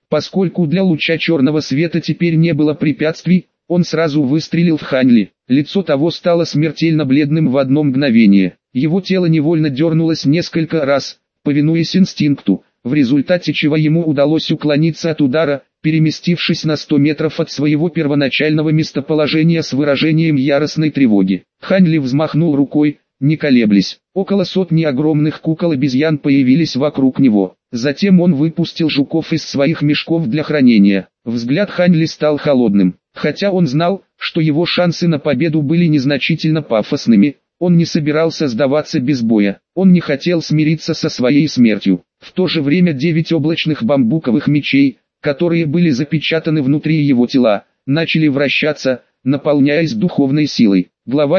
Поскольку для луча черного света теперь не было препятствий, он сразу выстрелил в Ханли. Лицо того стало смертельно бледным в одно мгновение. Его тело невольно дернулось несколько раз, повинуясь инстинкту, в результате чего ему удалось уклониться от удара, переместившись на 100 метров от своего первоначального местоположения с выражением яростной тревоги. Ханли взмахнул рукой, не колеблясь. Около сотни огромных кукол-обезьян появились вокруг него. Затем он выпустил жуков из своих мешков для хранения. Взгляд Ханли стал холодным. Хотя он знал, что его шансы на победу были незначительно пафосными, он не собирался сдаваться без боя. Он не хотел смириться со своей смертью. В то же время 9 облачных бамбуковых мечей, которые были запечатаны внутри его тела, начали вращаться, наполняясь духовной силой. Глава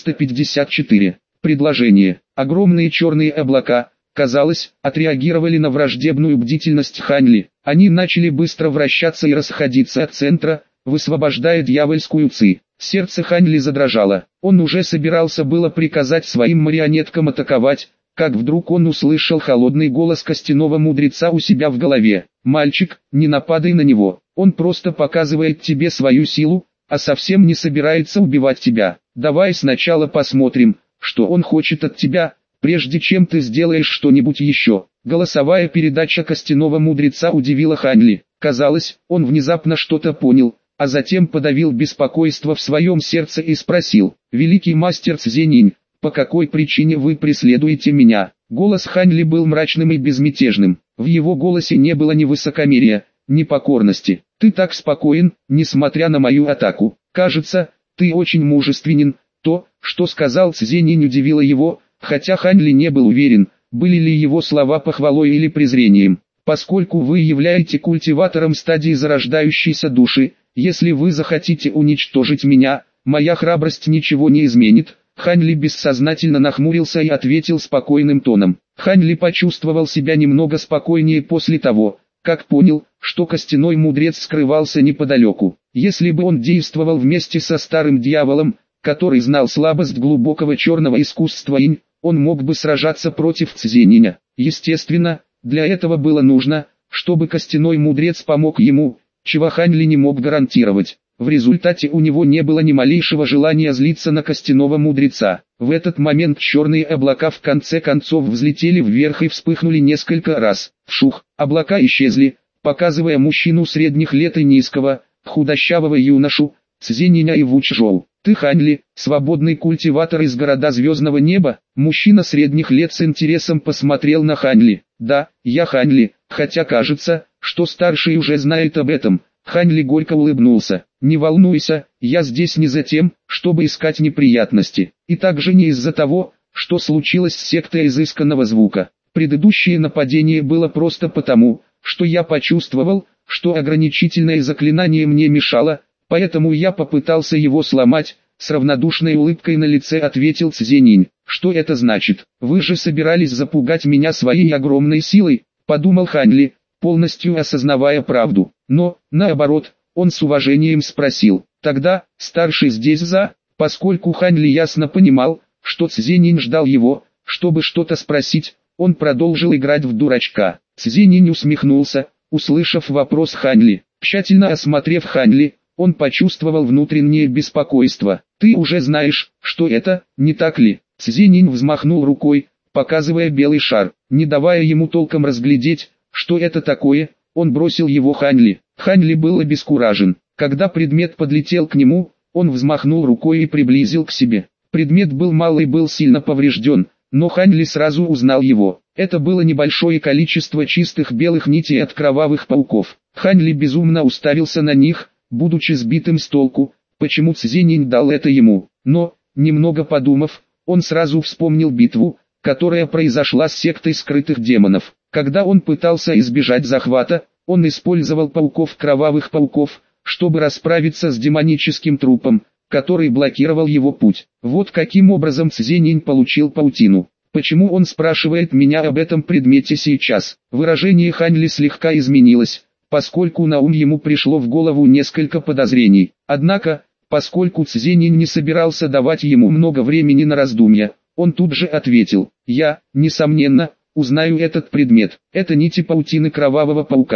454. Предложение. Огромные черные облака, казалось, отреагировали на враждебную бдительность Ханли. Они начали быстро вращаться и расходиться от центра, высвобождая дьявольскую ци. Сердце Ханли задрожало. Он уже собирался было приказать своим марионеткам атаковать, как вдруг он услышал холодный голос костяного мудреца у себя в голове. «Мальчик, не нападай на него, он просто показывает тебе свою силу, а совсем не собирается убивать тебя. Давай сначала посмотрим, что он хочет от тебя, прежде чем ты сделаешь что-нибудь еще». Голосовая передача костяного мудреца удивила Ханли. Казалось, он внезапно что-то понял, а затем подавил беспокойство в своем сердце и спросил: «Великий мастер Цзенинь, по какой причине вы преследуете меня?» Голос Ханли был мрачным и безмятежным. В его голосе не было ни высокомерия, ни покорности. «Ты так спокоен, несмотря на мою атаку. Кажется, ты очень мужественен». То, что сказал Цзенинь, удивило его, хотя Ханли не был уверен, были ли его слова похвалой или презрением. «Поскольку вы являете культиватором стадии зарождающейся души, если вы захотите уничтожить меня, моя храбрость ничего не изменит». Ханли бессознательно нахмурился и ответил спокойным тоном. Ханли почувствовал себя немного спокойнее после того, как понял, что костяной мудрец скрывался неподалеку. Если бы он действовал вместе со старым дьяволом, который знал слабость глубокого черного искусства инь, он мог бы сражаться против Цзениня. Естественно, для этого было нужно, чтобы костяной мудрец помог ему, чего Ханли не мог гарантировать. В результате у него не было ни малейшего желания злиться на костяного мудреца. В этот момент черные облака в конце концов взлетели вверх и вспыхнули несколько раз. Вшух, облака исчезли, показывая мужчину средних лет и низкого, худощавого юношу, Цзениня и Вучжоу. «Ты Ханли, свободный культиватор из города Звездного Неба?» Мужчина средних лет с интересом посмотрел на Ханли. «Да, я Ханли, хотя кажется, что старший уже знает об этом». Ханли горько улыбнулся. «Не волнуйся, я здесь не за тем, чтобы искать неприятности, и также не из-за того, что случилось с сектой изысканного звука. Предыдущее нападение было просто потому, что я почувствовал, что ограничительное заклинание мне мешало, поэтому я попытался его сломать», с равнодушной улыбкой на лице ответил Цзенинь. «Что это значит? Вы же собирались запугать меня своей огромной силой», подумал Ханли, полностью осознавая правду. Но, наоборот, он с уважением спросил: «Тогда, старший здесь за?» Поскольку Ханли ясно понимал, что Цзенинь ждал его, чтобы что-то спросить, он продолжил играть в дурачка. Цзенинь усмехнулся, услышав вопрос Ханли. Тщательно осмотрев Ханли, он почувствовал внутреннее беспокойство. «Ты уже знаешь, что это, не так ли?» Цзенинь взмахнул рукой, показывая белый шар. Не давая ему толком разглядеть, что это такое, он бросил его Ханли. Ханли был обескуражен. Когда предмет подлетел к нему, он взмахнул рукой и приблизил к себе. Предмет был малый и был сильно поврежден, но Ханли сразу узнал его. Это было небольшое количество чистых белых нитей от кровавых пауков. Ханли безумно уставился на них, будучи сбитым с толку, почему Цзенинь дал это ему. Но, немного подумав, он сразу вспомнил битву, которая произошла с сектой скрытых демонов. Когда он пытался избежать захвата, он использовал кровавых пауков, чтобы расправиться с демоническим трупом, который блокировал его путь. Вот каким образом Цзенинь получил паутину. Почему он спрашивает меня об этом предмете сейчас? Выражение Ханли слегка изменилось, поскольку на ум ему пришло в голову несколько подозрений. Однако, поскольку Цзенинь не собирался давать ему много времени на раздумья, он тут же ответил: «Я, несомненно, узнаю этот предмет. Это нити паутины кровавого паука.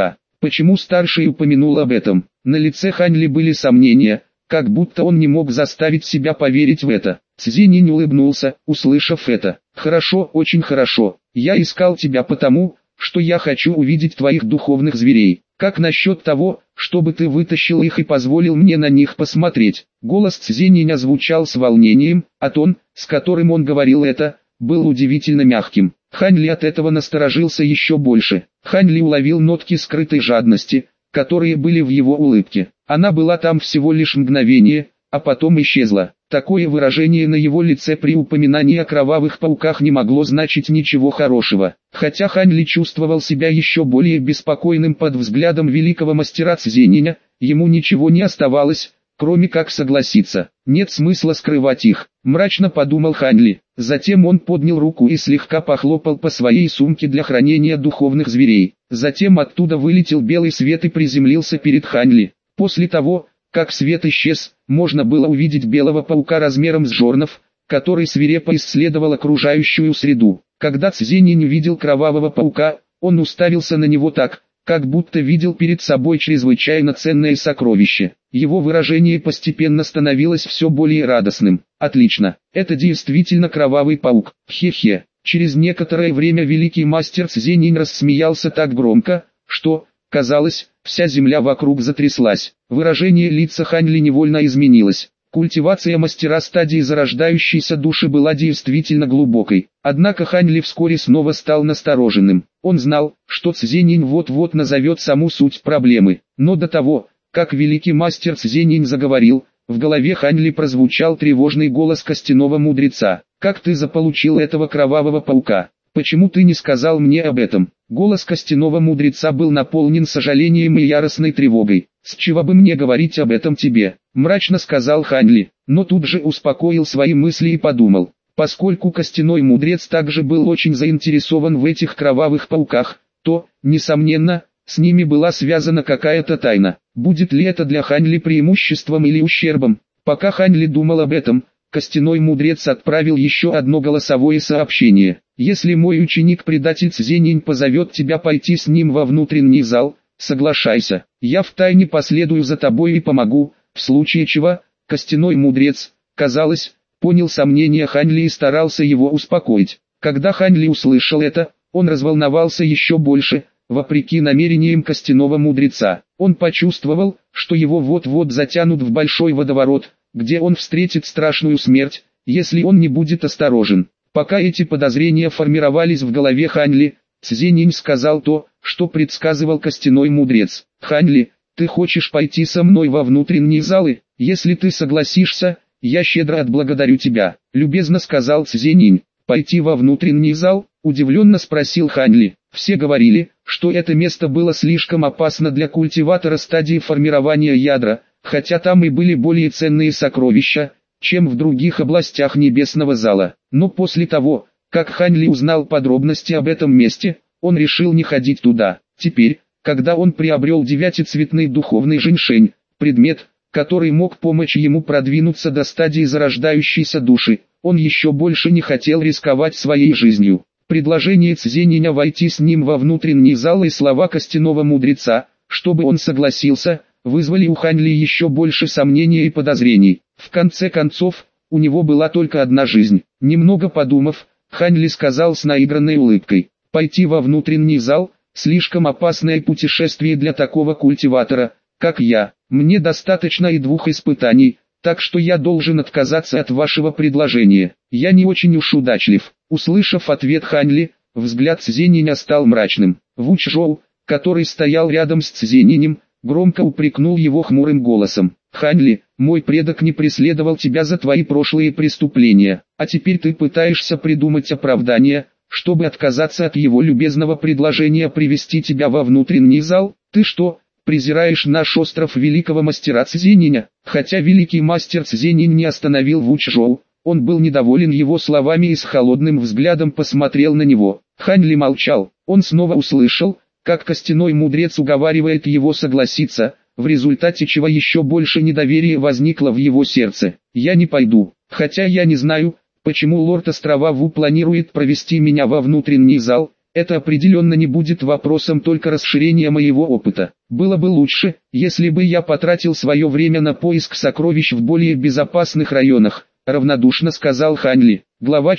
Почему старший упомянул об этом? На лице Хань Ли были сомнения, как будто он не мог заставить себя поверить в это. Цзиньнин улыбнулся, услышав это. «Хорошо, очень хорошо. Я искал тебя потому, что я хочу увидеть твоих духовных зверей. Как насчет того, чтобы ты вытащил их и позволил мне на них посмотреть?» Голос Цзиньниня звучал с волнением, а тон, с которым он говорил это, был удивительно мягким. Хань Ли от этого насторожился еще больше. Хань Ли уловил нотки скрытой жадности, которые были в его улыбке. Она была там всего лишь мгновение, а потом исчезла. Такое выражение на его лице при упоминании о кровавых пауках не могло значить ничего хорошего. Хотя Хань Ли чувствовал себя еще более беспокойным под взглядом великого мастера Цзиньниня, ему ничего не оставалось, кроме как согласиться. Нет смысла скрывать их, мрачно подумал Хань Ли. Затем он поднял руку и слегка похлопал по своей сумке для хранения духовных зверей. Затем оттуда вылетел белый свет и приземлился перед Хань Ли. После того, как свет исчез, можно было увидеть белого паука размером с жорнов, который свирепо исследовал окружающую среду. Когда Цзиньнин увидел кровавого паука, он уставился на него так, как будто видел перед собой чрезвычайно ценное сокровище. Его выражение постепенно становилось все более радостным. «Отлично, это действительно кровавый паук, хе-хе». Через некоторое время великий мастер Цзиньнин рассмеялся так громко, что, казалось, вся земля вокруг затряслась. Выражение лица Хань Ли невольно изменилось. Культивация мастера стадии зарождающейся души была действительно глубокой. Однако Хань Ли вскоре снова стал настороженным. Он знал, что Цзиньнин вот-вот назовет саму суть проблемы. Но до того, как великий мастер Цзиньнин заговорил, в голове Хань Ли прозвучал тревожный голос костяного мудреца. «Как ты заполучил этого кровавого паука? Почему ты не сказал мне об этом?» Голос костяного мудреца был наполнен сожалением и яростной тревогой. «С чего бы мне говорить об этом тебе?» – мрачно сказал Хань Ли, но тут же успокоил свои мысли и подумал. Поскольку костяной мудрец также был очень заинтересован в этих кровавых пауках, то, несомненно, с ними была связана какая-то тайна. Будет ли это для Хань Ли преимуществом или ущербом? Пока Хань Ли думал об этом, костяной мудрец отправил еще одно голосовое сообщение. «Если мой ученик-предатель Цзиньнин позовет тебя пойти с ним во внутренний зал, соглашайся. Я втайне последую за тобой и помогу, в случае чего». Костяной мудрец, казалось, понял сомнения Хань Ли и старался его успокоить. Когда Хань Ли услышал это, он разволновался еще больше, вопреки намерениям костяного мудреца. Он почувствовал, что его вот-вот затянут в большой водоворот, где он встретит страшную смерть, если он не будет осторожен. Пока эти подозрения формировались в голове Хань Ли, Цзиньнин сказал то, что предсказывал костяной мудрец. «Хань Ли, ты хочешь пойти со мной во внутренние залы? Если ты согласишься, я щедро отблагодарю тебя», — любезно сказал Цзиньнин. «Пойти во внутренний зал?» — удивленно спросил Хань Ли. Все говорили, что это место было слишком опасно для культиватора стадии формирования ядра, хотя там и были более ценные сокровища, чем в других областях небесного зала. Но после того, как Хань Ли узнал подробности об этом месте, он решил не ходить туда. Теперь, когда он приобрел девятицветный духовный женьшень, предмет, который мог помочь ему продвинуться до стадии зарождающейся души, он еще больше не хотел рисковать своей жизнью. Предложение Цзиньниня войти с ним во внутренний зал и слова костяного мудреца, чтобы он согласился, вызвали у Хань Ли еще больше сомнений и подозрений. В конце концов, у него была только одна жизнь. Немного подумав, Хань Ли сказал с наигранной улыбкой: «Пойти во внутренний зал – слишком опасное путешествие для такого культиватора, как я. Мне достаточно и 2 испытаний, так что я должен отказаться от вашего предложения. Я не очень уж удачлив». Услышав ответ Хань Ли, взгляд Цзиньниня стал мрачным. Ву Чжоу, который стоял рядом с Цзиньнинем, громко упрекнул его хмурым голосом. «Хань Ли, мой предок не преследовал тебя за твои прошлые преступления, а теперь ты пытаешься придумать оправдание, чтобы отказаться от его любезного предложения привести тебя во внутренний зал? Ты что, презираешь наш остров великого мастера Цзиньниня?» Хотя великий мастер Цзиньнин не остановил Ву Чжоу, он был недоволен его словами и с холодным взглядом посмотрел на него. Хань Ли молчал, он снова услышал, как костяной мудрец уговаривает его согласиться, в результате чего еще больше недоверия возникло в его сердце. «Я не пойду, хотя я не знаю, почему лорд острова Ву планирует провести меня во внутренний зал, это определенно не будет вопросом только расширения моего опыта. Было бы лучше, если бы я потратил свое время на поиск сокровищ в более безопасных районах, равнодушно сказал Ханли. Глава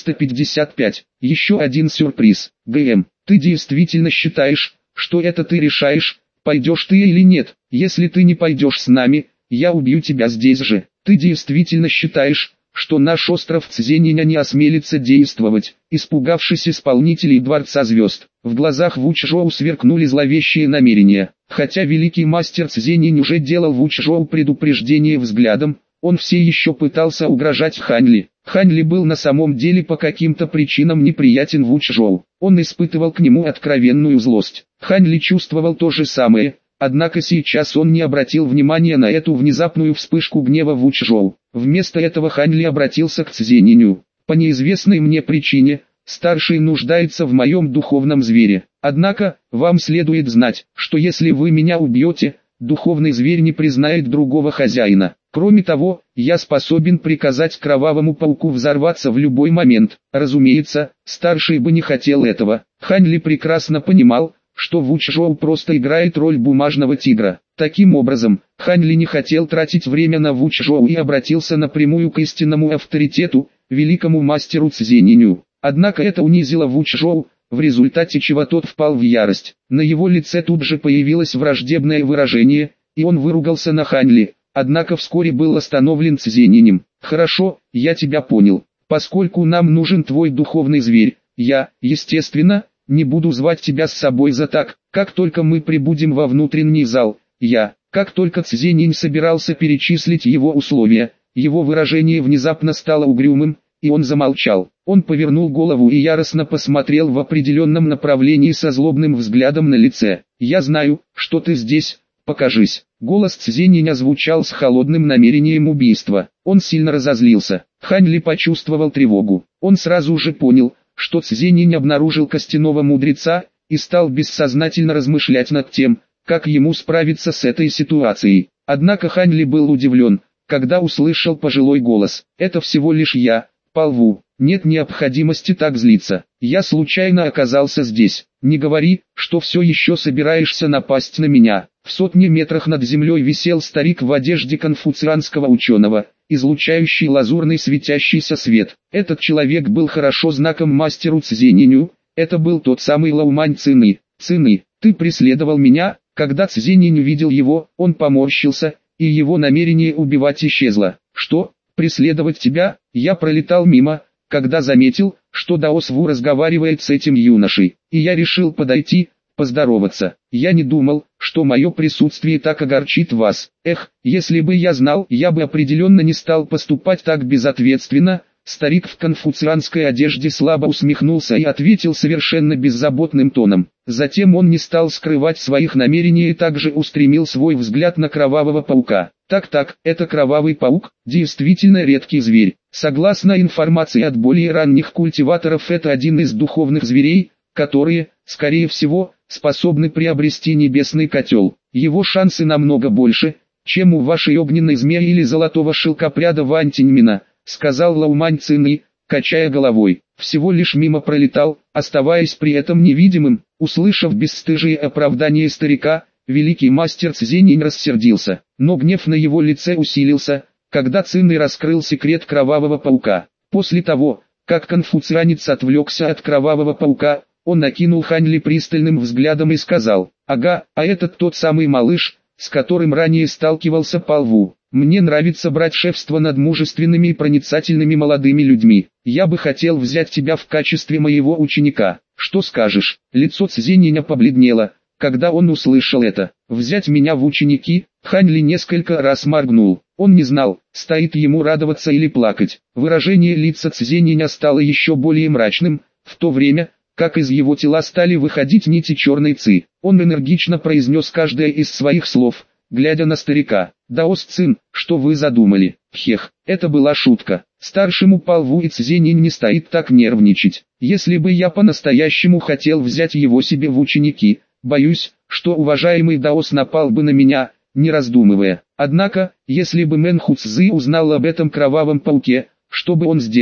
455. Еще один сюрприз. ГМ, ты действительно считаешь, что это ты решаешь, пойдешь ты или нет? Если ты не пойдешь с нами, я убью тебя здесь же. Ты действительно считаешь, что наш остров Цзениня не осмелится действовать, испугавшись исполнителей Дворца Звезд? В глазах Вучжоу сверкнули зловещие намерения. Хотя великий мастер Цзенинь уже делал Вучжоу предупреждение взглядом, он все еще пытался угрожать Ханли. Ханли был на самом деле по каким-то причинам неприятен Вучжоу. Он испытывал к нему откровенную злость. Ханли чувствовал то же самое, однако сейчас он не обратил внимания на эту внезапную вспышку гнева Вучжоу. Вместо этого Ханли обратился к Цзениню. По неизвестной мне причине, старший нуждается в моем духовном звере. Однако, вам следует знать, что если вы меня убьете, духовный зверь не признает другого хозяина. Кроме того, я способен приказать Кровавому Пауку взорваться в любой момент. Разумеется, старший бы не хотел этого. Ханли прекрасно понимал, что Вучжоу просто играет роль бумажного тигра. Таким образом, Ханли не хотел тратить время на Вучжоу и обратился напрямую к истинному авторитету, великому мастеру Цзениню. Однако это унизило Вучжоу, в результате чего тот впал в ярость. На его лице тут же появилось враждебное выражение, и он выругался на Ханли. Однако вскоре был остановлен Цзенинем. «Хорошо, я тебя понял. Поскольку нам нужен твой духовный зверь, я, естественно, не буду звать тебя с собой за так, как только мы прибудем во внутренний зал. Как только Цзенинь собирался перечислить его условия, его выражение внезапно стало угрюмым, и он замолчал. Он повернул голову и яростно посмотрел в определенном направлении со злобным взглядом на лице. «Я знаю, что ты здесь, покажись». Голос Цзениня звучал с холодным намерением убийства. Он сильно разозлился. Ханли почувствовал тревогу. Он сразу же понял, что Цзенинь обнаружил костяного мудреца, и стал бессознательно размышлять над тем, как ему справиться с этой ситуацией. Однако Ханли был удивлен, когда услышал пожилой голос. «Это всего лишь я, Палву. Нет необходимости так злиться. Я случайно оказался здесь. Не говори, что все еще собираешься напасть на меня». В 100 метрах над землей висел старик в одежде конфуцианского ученого, излучающий лазурный светящийся свет. Этот человек был хорошо знаком мастеру Цзениню. Это был тот самый Лаумань Цины. «Цины, ты преследовал меня?» Когда Цзенинь увидел его, он поморщился, и его намерение убивать исчезло. «Что? Преследовать тебя?» Я пролетал мимо, когда заметил, что Даос Ву разговаривает с этим юношей, и я решил подойти, поздороваться. Я не думал, что мое присутствие так огорчит вас. Эх, если бы я знал, я бы определенно не стал поступать так безответственно. Старик в конфуцианской одежде слабо усмехнулся и ответил совершенно беззаботным тоном. Затем он не стал скрывать своих намерений и также устремил свой взгляд на Кровавого Паука. Так, это Кровавый Паук, действительно редкий зверь. Согласно информации от более ранних культиваторов, это один из духовных зверей, которые, скорее всего, способны приобрести небесный котел. Его шансы намного больше, чем у вашей огненной змеи или золотого шелкопряда Вань Тиньмина, сказал Лаумань Цины, качая головой. Всего лишь мимо пролетал, оставаясь при этом невидимым. Услышав бесстыжие оправдания старика, великий мастер Цзенинь рассердился, но гнев на его лице усилился, когда Цины раскрыл секрет Кровавого Паука. После того, как конфуцианец отвлекся от Кровавого Паука, он накинул Ханли пристальным взглядом и сказал: «Ага, а этот тот самый малыш, с которым ранее сталкивался Палву. Мне нравится брать шефство над мужественными и проницательными молодыми людьми. Я бы хотел взять тебя в качестве моего ученика. Что скажешь?» Лицо Цзениня побледнело, когда он услышал это. «Взять меня в ученики?» Ханли несколько раз моргнул. Он не знал, стоит ему радоваться или плакать. Выражение лица Цзениня стало еще более мрачным, в то время, как из его тела стали выходить нити черной ци. Он энергично произнес каждое из своих слов, глядя на старика. «Даос Цин, что вы задумали?» Хех, это была шутка. Старшему Палву и Цзенинь не стоит так нервничать. Если бы я по-настоящему хотел взять его себе в ученики, боюсь, что уважаемый Даос напал бы на меня, не раздумывая. Однако, если бы Мэн Ху Цзы узнал об этом Кровавом Пауке, что бы он сделал?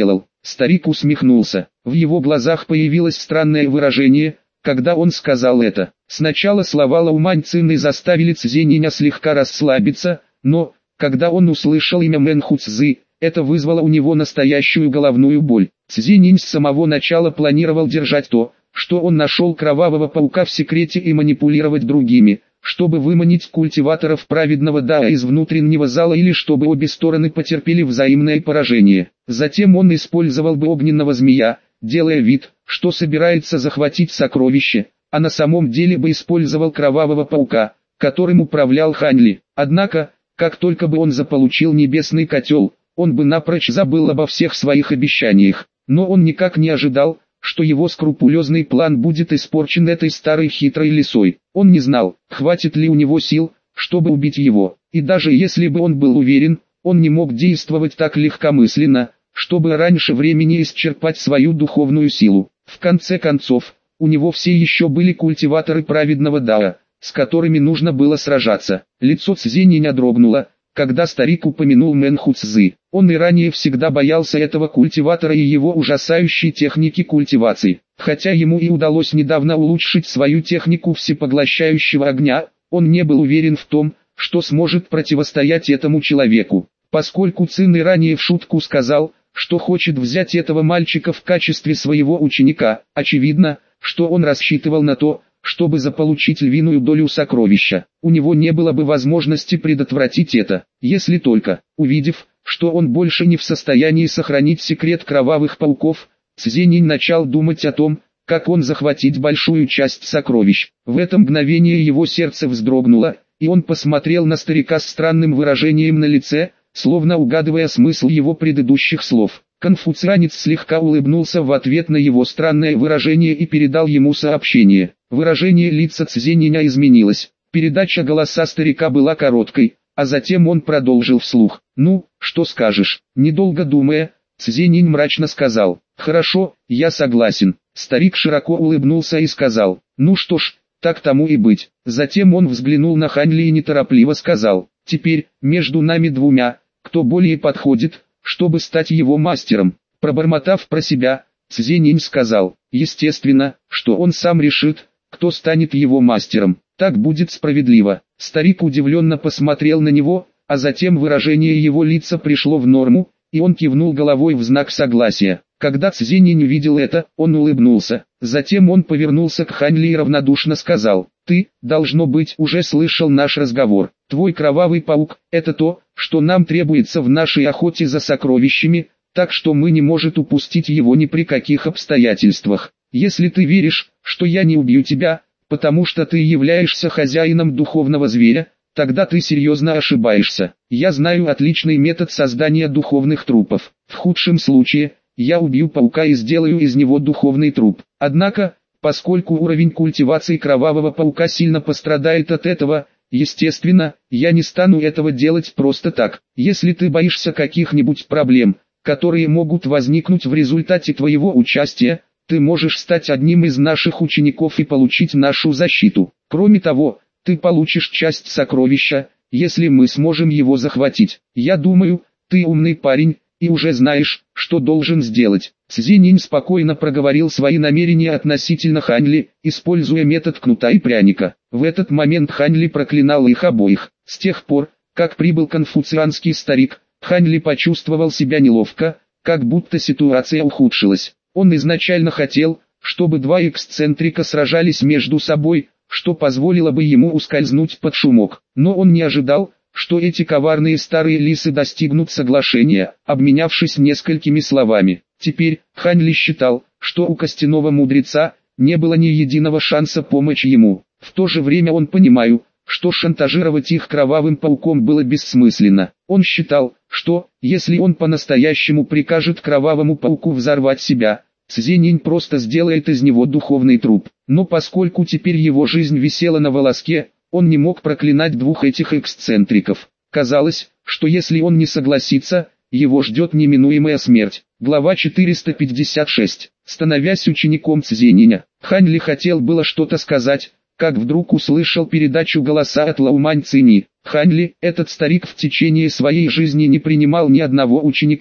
Старик усмехнулся. В его глазах появилось странное выражение, когда он сказал это. Сначала слова Лаумань Цины заставили Цзениня слегка расслабиться, но, когда он услышал имя Мэн Хуцзы, это вызвало у него настоящую головную боль. Цзининь с самого начала планировал держать то, что он нашел кровавого паука в секрете и манипулировать другими, чтобы выманить культиваторов праведного Дао из внутреннего зала или чтобы обе стороны потерпели взаимное поражение. Затем он использовал бы огненного змея, делая вид, что собирается захватить сокровище, а на самом деле бы использовал кровавого паука, которым управлял Ханьли. Однако, как только бы он заполучил небесный котел, он бы напрочь забыл обо всех своих обещаниях. Но он никак не ожидал, что его скрупулезный план будет испорчен этой старой хитрой лисой. Он не знал, хватит ли у него сил, чтобы убить его. И даже если бы он был уверен, он не мог действовать так легкомысленно, чтобы раньше времени исчерпать свою духовную силу. В конце концов, у него все еще были культиваторы праведного Дао, с которыми нужно было сражаться. Лицо Цзениня дрогнуло, когда старик упомянул Мэн Хуцзы. Он и ранее всегда боялся этого культиватора и его ужасающей техники культивации. Хотя ему и удалось недавно улучшить свою технику всепоглощающего огня, он не был уверен в том, что сможет противостоять этому человеку. Поскольку Цин и ранее в шутку сказал, что хочет взять этого мальчика в качестве своего ученика, очевидно, что он рассчитывал на то, чтобы заполучить львиную долю сокровища. У него не было бы возможности предотвратить это, если только, увидев, что он больше не в состоянии сохранить секрет кровавых пауков, Цзининь начал думать о том, как он захватить большую часть сокровищ. В это мгновение его сердце вздрогнуло, и он посмотрел на старика с странным выражением на лице, словно угадывая смысл его предыдущих слов. Конфуцианец слегка улыбнулся в ответ на его странное выражение и передал ему сообщение. Выражение лица Цзениня изменилось. Передача голоса старика была короткой, а затем он продолжил вслух. «Ну, что скажешь?» Недолго думая, Цзенинь мрачно сказал. «Хорошо, я согласен». Старик широко улыбнулся и сказал. «Ну что ж, так тому и быть». Затем он взглянул на Ханьли и неторопливо сказал. «Теперь, между нами двумя, кто более подходит, чтобы стать его мастером?» Пробормотав про себя, Цзенинь сказал. «Естественно, что он сам решит, кто станет его мастером. Так будет справедливо». Старик удивленно посмотрел на него, а затем выражение его лица пришло в норму, и он кивнул головой в знак согласия. Когда Цзининь увидел это, он улыбнулся. Затем он повернулся к Ханьли и равнодушно сказал. «Ты, должно быть, уже слышал наш разговор. Твой кровавый паук – это то, что нам требуется в нашей охоте за сокровищами, так что мы не можем упустить его ни при каких обстоятельствах. Если ты веришь, что я не убью тебя, потому что ты являешься хозяином духовного зверя, тогда ты серьезно ошибаешься. Я знаю отличный метод создания духовных трупов. В худшем случае, я убью паука и сделаю из него духовный труп. Однако, поскольку уровень культивации кровавого паука сильно пострадает от этого, естественно, я не стану этого делать просто так. Если ты боишься каких-нибудь проблем, которые могут возникнуть в результате твоего участия, ты можешь стать одним из наших учеников и получить нашу защиту. Кроме того, ты получишь часть сокровища, если мы сможем его захватить. Я думаю, ты умный парень, и уже знаешь, что должен сделать». Цзининь спокойно проговорил свои намерения относительно Ханьли, используя метод кнута и пряника. В этот момент Ханьли проклинал их обоих. С тех пор, как прибыл конфуцианский старик, Ханьли почувствовал себя неловко, как будто ситуация ухудшилась. Он изначально хотел, чтобы два эксцентрика сражались между собой, что позволило бы ему ускользнуть под шумок. Но он не ожидал, что эти коварные старые лисы достигнут соглашения, обменявшись несколькими словами. Теперь, Ханьли считал, что у костяного мудреца не было ни единого шанса помочь ему. В то же время он понимал, что шантажировать их кровавым пауком было бессмысленно. Он считал, что, если он по-настоящему прикажет кровавому пауку взорвать себя, Цзининь просто сделает из него духовный труп. Но поскольку теперь его жизнь висела на волоске, он не мог проклинать двух этих эксцентриков. Казалось, что если он не согласится, его ждет неминуемая смерть. Глава 456. Становясь учеником Цзениня, Ханьли хотел было что-то сказать, как вдруг услышал передачу голоса от Лаумань Цини. Ханьли, этот старик в течение своей жизни не принимал ни одного ученика,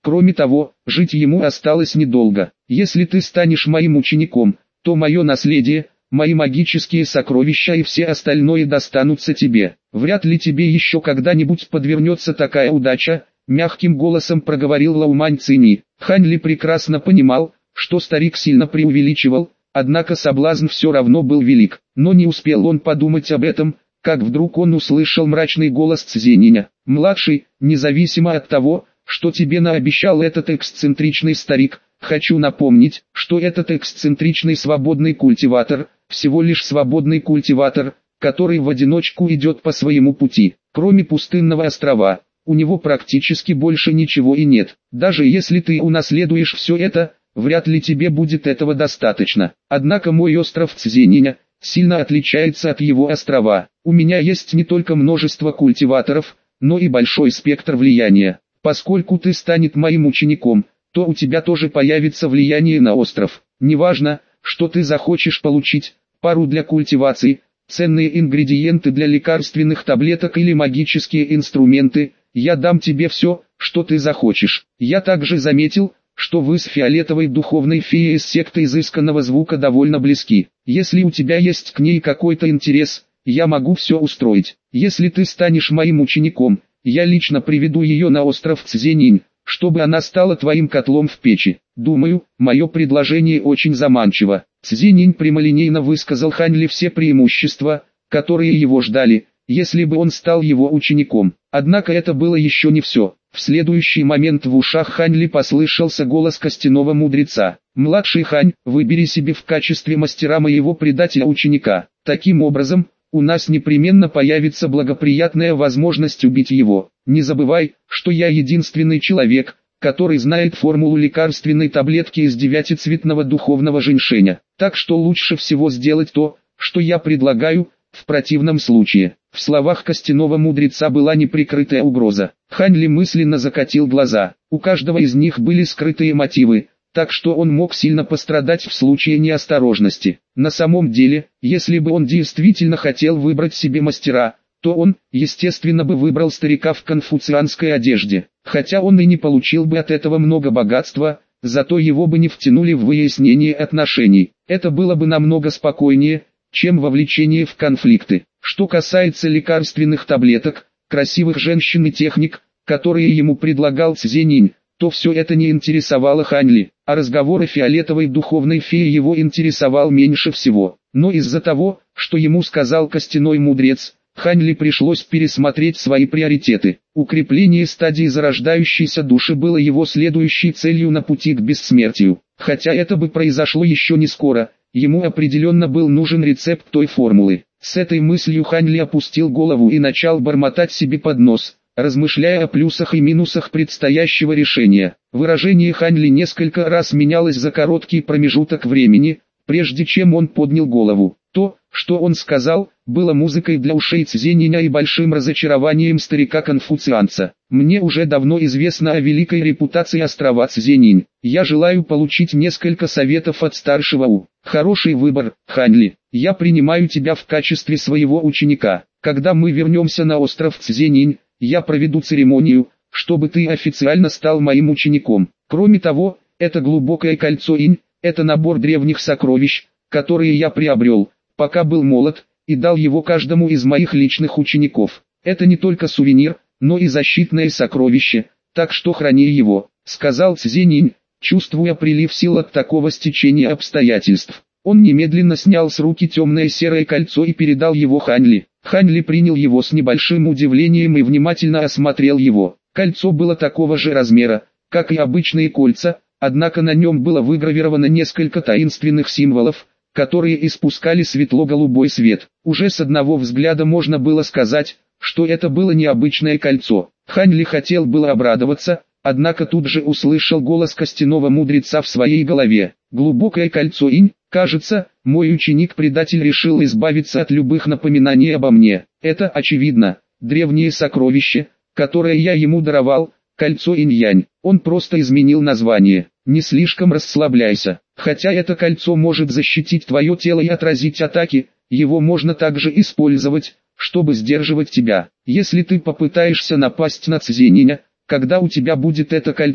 Кроме того, жить ему осталось недолго. Если ты станешь моим учеником, то мое наследие, мои магические сокровища и все остальное достанутся тебе. Вряд ли тебе еще когда-нибудь подвернется такая удача, мягким голосом проговорил Лаумань Цини. Хань Ли прекрасно понимал, что старик сильно преувеличивал, однако соблазн все равно был велик. Но не успел он подумать об этом, как вдруг он услышал мрачный голос Цзениня. «Младший, независимо от того, что тебе наобещал этот эксцентричный старик, хочу напомнить, что этот эксцентричный свободный культиватор, всего лишь свободный культиватор, который в одиночку идет по своему пути. Кроме пустынного острова, у него практически больше ничего и нет. Даже если ты унаследуешь все это, вряд ли тебе будет этого достаточно. Однако мой остров Цзениня сильно отличается от его острова. У меня есть не только множество культиваторов, но и большой спектр влияния. Поскольку ты станет моим учеником, то у тебя тоже появится влияние на остров. Неважно, что ты захочешь получить, пару для культивации, ценные ингредиенты для лекарственных таблеток или магические инструменты, я дам тебе все, что ты захочешь. Я также заметил, что вы с фиолетовой духовной феей из секты изысканного звука довольно близки. Если у тебя есть к ней какой-то интерес, я могу все устроить. Если ты станешь моим учеником, я лично приведу ее на остров Цзенинь, чтобы она стала твоим котлом в печи. Думаю, мое предложение очень заманчиво». Цзининь прямолинейно высказал Хань Ли все преимущества, которые его ждали, если бы он стал его учеником. Однако это было еще не все. В следующий момент в ушах Хань Ли послышался голос костяного мудреца. «Младший Хань, выбери себе в качестве мастера моего предателя-ученика. Таким образом, у нас непременно появится благоприятная возможность убить его. Не забывай, что я единственный человек, который знает формулу лекарственной таблетки из 9-цветного духовного женьшеня. Так что лучше всего сделать то, что я предлагаю, в противном случае». В словах костяного мудреца была неприкрытая угроза. Хань Ли мысленно закатил глаза. У каждого из них были скрытые мотивы, так что он мог сильно пострадать в случае неосторожности. На самом деле, если бы он действительно хотел выбрать себе мастера, то он, естественно, бы выбрал старика в конфуцианской одежде. Хотя он и не получил бы от этого много богатства, зато его бы не втянули в выяснение отношений. Это было бы намного спокойнее, чем вовлечение в конфликты. Что касается лекарственных таблеток, красивых женщин и техник, которые ему предлагал Цзенинь, то все это не интересовало Хань Ли, а разговор о фиолетовой духовной фее его интересовал меньше всего. Но из-за того, что ему сказал костяной мудрец, Хань Ли пришлось пересмотреть свои приоритеты. Укрепление стадии зарождающейся души было его следующей целью на пути к бессмертию. Хотя это бы произошло еще не скоро, ему определенно был нужен рецепт той формулы. С этой мыслью Хань Ли опустил голову и начал бормотать себе под нос, размышляя о плюсах и минусах предстоящего решения. Выражение Хань Ли несколько раз менялось за короткий промежуток времени, прежде чем он поднял голову. То, что он сказал, было музыкой для ушей Цзениня и большим разочарованием старика-конфуцианца. «Мне уже давно известно о великой репутации острова Цзенинь. Я желаю получить несколько советов от старшего У. Хороший выбор, Хань Ли. Я принимаю тебя в качестве своего ученика. Когда мы вернемся на остров Цзенинь, я проведу церемонию, чтобы ты официально стал моим учеником. Кроме того, это глубокое кольцо инь, это набор древних сокровищ, которые я приобрел, пока был молод, и дал его каждому из моих личных учеников. Это не только сувенир, но и защитное сокровище, так что храни его», — сказал Цзенинь, чувствуя прилив сил от такого стечения обстоятельств. Он немедленно снял с руки темное серое кольцо и передал его Хань Ли. Хань Ли принял его с небольшим удивлением и внимательно осмотрел его. Кольцо было такого же размера, как и обычные кольца, однако на нем было выгравировано несколько таинственных символов, которые испускали светло-голубой свет. Уже с одного взгляда можно было сказать, что это было необычное кольцо. Хань Ли хотел было обрадоваться, однако тут же услышал голос костяного мудреца в своей голове. «Глубокое кольцо инь, кажется, мой ученик-предатель решил избавиться от любых напоминаний обо мне. Это очевидно, древнее сокровище, которое я ему даровал, кольцо инь-янь. Он просто изменил название. Не слишком расслабляйся. Хотя это кольцо может защитить твое тело и отразить атаки, его можно также использовать, чтобы сдерживать тебя. Если ты попытаешься напасть на Цзениня, когда у тебя будет это кольцо,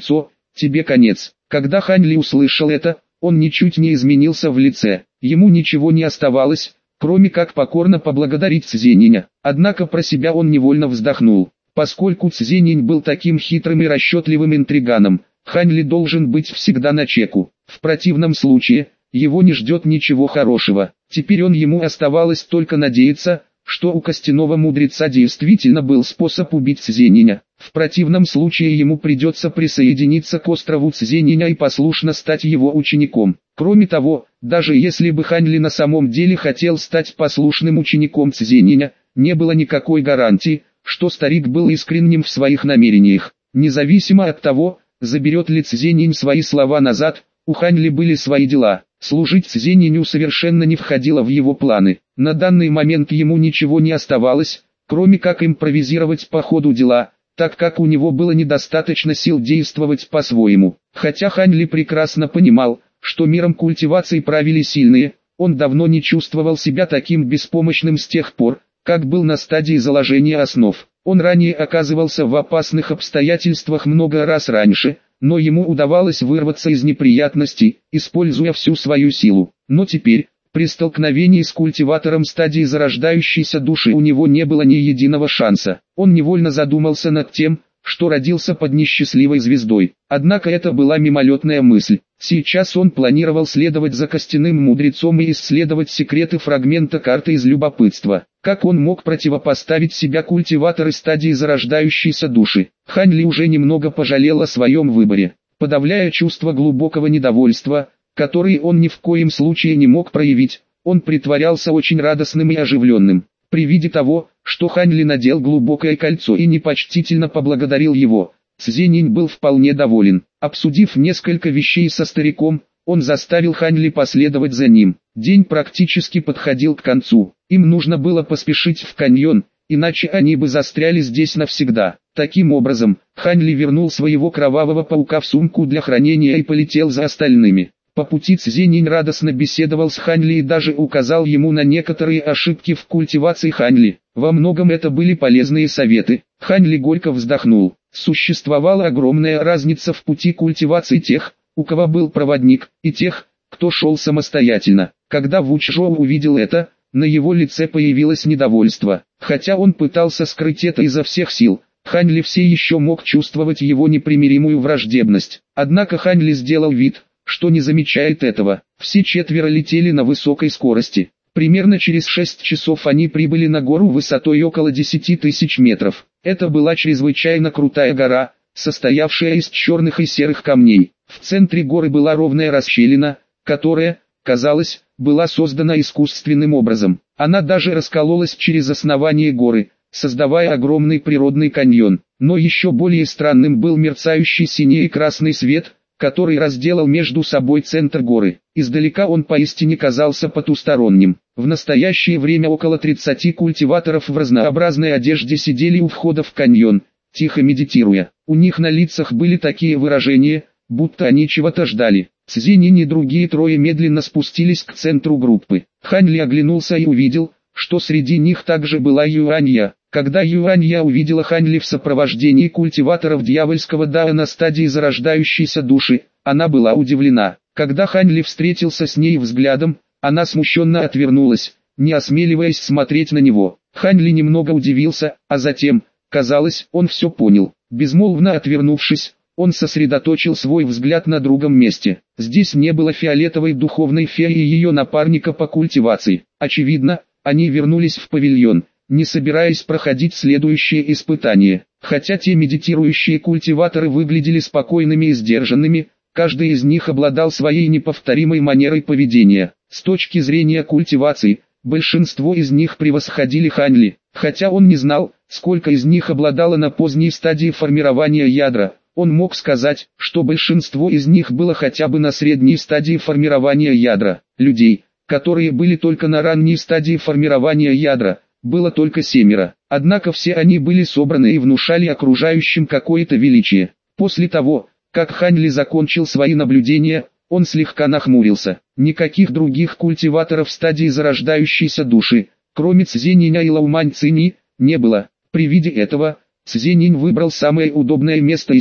тебе конец. Когда Хань Ли услышал это, он ничуть не изменился в лице. Ему ничего не оставалось, кроме как покорно поблагодарить Цзениня. Однако про себя он невольно вздохнул. Поскольку Цзенинь был таким хитрым и расчетливым интриганом, Хань Ли должен быть всегда начеку. В противном случае, его не ждет ничего хорошего. Теперь ему оставалось только надеяться, что у костяного мудреца действительно был способ убить Цзениня. В противном случае ему придется присоединиться к острову Цзениня и послушно стать его учеником. Кроме того, даже если бы Хань Ли на самом деле хотел стать послушным учеником Цзениня, не было никакой гарантии, что старик был искренним в своих намерениях. Независимо от того, заберет ли Цзенинь свои слова назад, у Хань Ли были свои дела. Служить Цзениню совершенно не входило в его планы. На данный момент ему ничего не оставалось, кроме как импровизировать по ходу дела, так как у него было недостаточно сил действовать по-своему. Хотя Хань Ли прекрасно понимал, что миром культивации правили сильные, он давно не чувствовал себя таким беспомощным с тех пор, как был на стадии заложения основ. Он ранее оказывался в опасных обстоятельствах много раз раньше, но ему удавалось вырваться из неприятностей, используя всю свою силу. Но теперь, при столкновении с культиватором стадии зарождающейся души у него не было ни единого шанса. Он невольно задумался над тем, что родился под несчастливой звездой. Однако это была мимолетная мысль. Сейчас он планировал следовать за костяным мудрецом и исследовать секреты фрагмента карты из любопытства. Как он мог противопоставить себя культиватору стадии зарождающейся души? Хань Ли уже немного пожалел о своем выборе. Подавляя чувство глубокого недовольства, которое он ни в коем случае не мог проявить, он притворялся очень радостным и оживленным. При виде того, что Хань Ли надел глубокое кольцо и непочтительно поблагодарил его, Цзенинь был вполне доволен. Обсудив несколько вещей со стариком, он заставил Хань Ли последовать за ним. День практически подходил к концу. Им нужно было поспешить в каньон, иначе они бы застряли здесь навсегда. Таким образом, Хань Ли вернул своего кровавого паука в сумку для хранения и полетел за остальными. По пути Цзенинь радостно беседовал с Хань Ли и даже указал ему на некоторые ошибки в культивации Хань Ли. Во многом это были полезные советы. Хань Ли горько вздохнул. Существовала огромная разница в пути культивации тех, у кого был проводник, и тех, кто шел самостоятельно. Когда Вучжоу увидел это, на его лице появилось недовольство. Хотя он пытался скрыть это изо всех сил, Хань Ли все еще мог чувствовать его непримиримую враждебность. Однако Хань Ли сделал вид, что не замечает этого. Все четверо летели на высокой скорости. Примерно через 6 часов они прибыли на гору высотой около 10 тысяч метров. Это была чрезвычайно крутая гора, состоявшая из черных и серых камней. В центре горы была ровная расщелина, которая, казалось, была создана искусственным образом. Она даже раскололась через основание горы, создавая огромный природный каньон. Но еще более странным был мерцающий синий и красный свет, который разделал между собой центр горы. Издалека он поистине казался потусторонним. В настоящее время около 30 культиваторов в разнообразной одежде сидели у входа в каньон, тихо медитируя. У них на лицах были такие выражения, будто они чего-то ждали. Цзенинь и другие трое медленно спустились к центру группы. Хань Ли оглянулся и увидел, что среди них также была Юанья. Когда Юанья увидела Хань Ли в сопровождении культиваторов дьявольского даа на стадии зарождающейся души, она была удивлена. Когда Хань Ли встретился с ней взглядом, она смущенно отвернулась, не осмеливаясь смотреть на него. Хань Ли немного удивился, а затем, казалось, он все понял. Безмолвно отвернувшись, он сосредоточил свой взгляд на другом месте. Здесь не было фиолетовой духовной феи и ее напарника по культивации. Очевидно, они вернулись в павильон, не собираясь проходить следующее испытание. Хотя те медитирующие культиваторы выглядели спокойными и сдержанными, каждый из них обладал своей неповторимой манерой поведения. С точки зрения культивации, большинство из них превосходили Хань Ли. Хотя он не знал, сколько из них обладало на поздней стадии формирования ядра, он мог сказать, что большинство из них было хотя бы на средней стадии формирования ядра. Людей, которые были только на ранней стадии формирования ядра, было только 7. Однако все они были собраны и внушали окружающим какое-то величие. После того, как Хань Ли закончил свои наблюдения, он слегка нахмурился. Никаких других культиваторов стадии зарождающейся души, кроме Цзениня и Лаумань Цини, не было. При виде этого, Цзенинь выбрал самое удобное место и сел.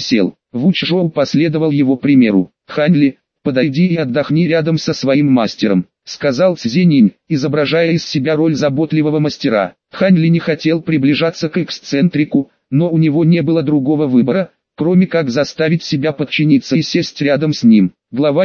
Вучжоу последовал его примеру. «Ханьли, подойди и отдохни рядом со своим мастером», — сказал Цзиньнин, изображая из себя роль заботливого мастера. Ханьли не хотел приближаться к эксцентрику, но у него не было другого выбора, кроме как заставить себя подчиниться и сесть рядом с ним. Глава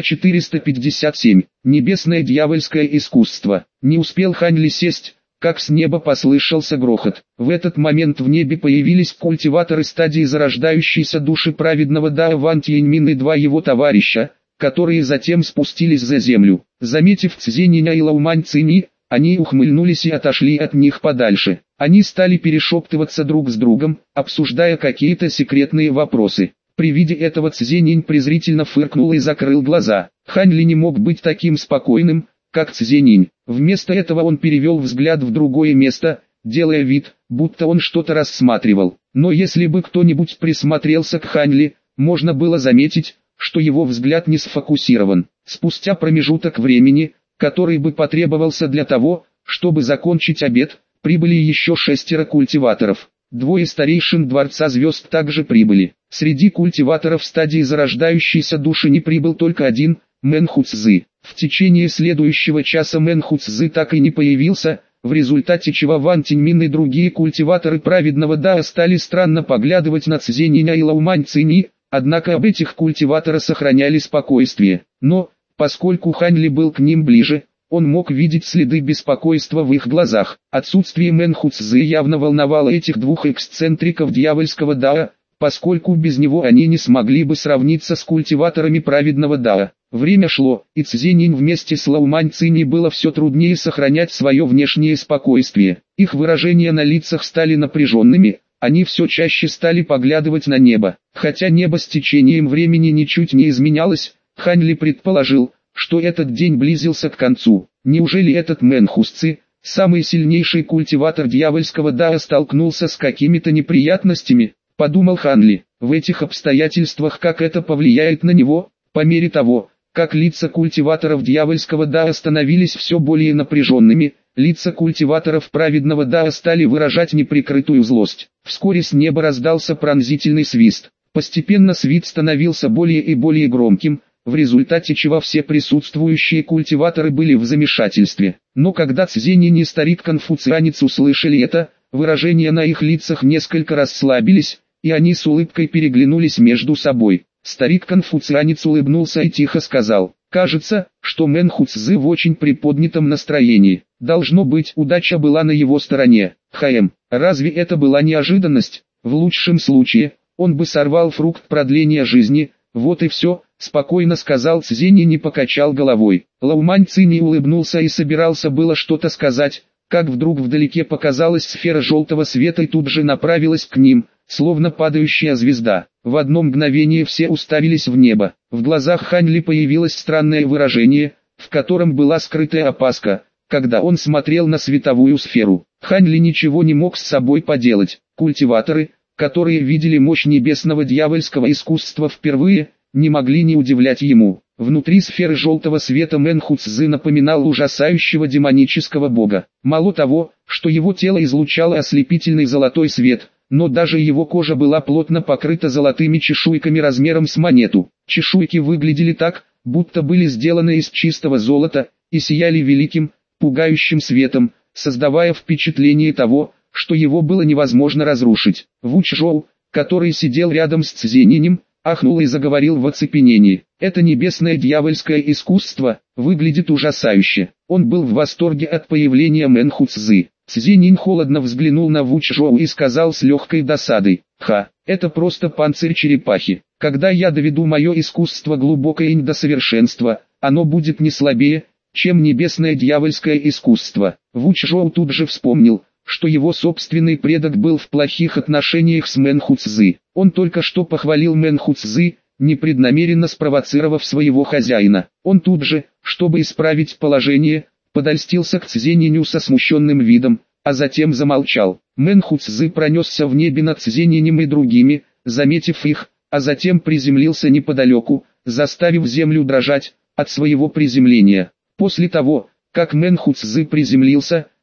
457. Небесное дьявольское искусство. Не успел Ханьли сесть, как с неба послышался грохот. В этот момент в небе появились культиваторы стадии зарождающейся души праведного Дао Ван Тяньмин и два его товарища, которые затем спустились за землю. Заметив Цзининя и Лаумань Цини, они ухмыльнулись и отошли от них подальше. Они стали перешептываться друг с другом, обсуждая какие-то секретные вопросы. При виде этого Цзинин презрительно фыркнул и закрыл глаза. Ханьли не мог быть таким спокойным, как Цзинин. Вместо этого он перевел взгляд в другое место, делая вид, будто он что-то рассматривал. Но если бы кто-нибудь присмотрелся к Ханьли, можно было заметить, что его взгляд не сфокусирован. Спустя промежуток времени, который бы потребовался для того, чтобы закончить обед, прибыли еще 6 культиваторов. 2 старейшин Дворца Звезд также прибыли. Среди культиваторов стадии зарождающейся души не прибыл только один, Мэн Хуцзы. В течение следующего часа Мэн Хуцзы так и не появился, в результате чего Ван Тяньмин и другие культиваторы праведного Дао стали странно поглядывать на Цзининя и Лаумань Цини, однако об этих культиваторах сохраняли спокойствие. Но, поскольку Ханьли был к ним ближе, он мог видеть следы беспокойства в их глазах. Отсутствие Мэн Хуцзы явно волновало этих двух эксцентриков дьявольского Дао, поскольку без него они не смогли бы сравниться с культиваторами праведного Дао. Время шло, и Цзинин вместе с Лаумань Цини было все труднее сохранять свое внешнее спокойствие. Их выражения на лицах стали напряженными, они все чаще стали поглядывать на небо. Хотя небо с течением времени ничуть не изменялось, Ханьли предположил, что этот день близился к концу. Неужели этот Мэн Хуцзы, самый сильнейший культиватор дьявольского Дао, столкнулся с какими-то неприятностями? Подумал Ханьли. В этих обстоятельствах как это повлияет на него? По мере того, как лица культиваторов дьявольского Дао становились все более напряженными, лица культиваторов праведного Дао стали выражать неприкрытую злость. Вскоре с неба раздался пронзительный свист. Постепенно свист становился более и более громким, в результате чего все присутствующие культиваторы были в замешательстве. Но когда Цзинин и старик-конфуцианец услышали это, выражения на их лицах несколько расслабились, и они с улыбкой переглянулись между собой. Старик-конфуцианец улыбнулся и тихо сказал: «Кажется, что Мэн Хуцзы в очень приподнятом настроении. Должно быть, удача была на его стороне. Разве это была неожиданность? В лучшем случае, он бы сорвал фрукт продления жизни, вот и все», спокойно сказал Цзинин и покачал головой. Лаумань Цини улыбнулся и собирался было что-то сказать, как вдруг вдалеке показалась сфера желтого света и тут же направилась к ним, словно падающая звезда. В одно мгновение все уставились в небо. В глазах Ханьли появилось странное выражение, в котором была скрытая опаска, когда он смотрел на световую сферу. Ханьли ничего не мог с собой поделать. Культиваторы, которые видели мощь небесного дьявольского искусства впервые, не могли не удивлять ему. Внутри сферы желтого света Мэн Хуцзы напоминал ужасающего демонического бога. Мало того, что его тело излучало ослепительный золотой свет, но даже его кожа была плотно покрыта золотыми чешуйками размером с монету. Чешуйки выглядели так, будто были сделаны из чистого золота, и сияли великим, пугающим светом, создавая впечатление того, что его было невозможно разрушить. Вучжоу, который сидел рядом с Цзининем, ахнул и заговорил в оцепенении. Это небесное дьявольское искусство выглядит ужасающе. Он был в восторге от появления Мэн Хуцзы. Цзинин холодно взглянул на Вучжоу и сказал с легкой досадой: это просто панцирь черепахи. Когда я доведу мое искусство глубокое до совершенства, оно будет не слабее, чем небесное дьявольское искусство». Вучжоу тут же вспомнил, что его собственный предок был в плохих отношениях с Мэн Хуцзы. Он только что похвалил Мэн Хуцзы, непреднамеренно спровоцировав своего хозяина. Он тут же, чтобы исправить положение, подольстился к Цзининю со смущенным видом, а затем замолчал. Мэн Хуцзы пронесся в небе над Цзининем и другими, заметив их, а затем приземлился неподалеку, заставив землю дрожать от своего приземления. После того, как Мэн Хуцзы приземлился,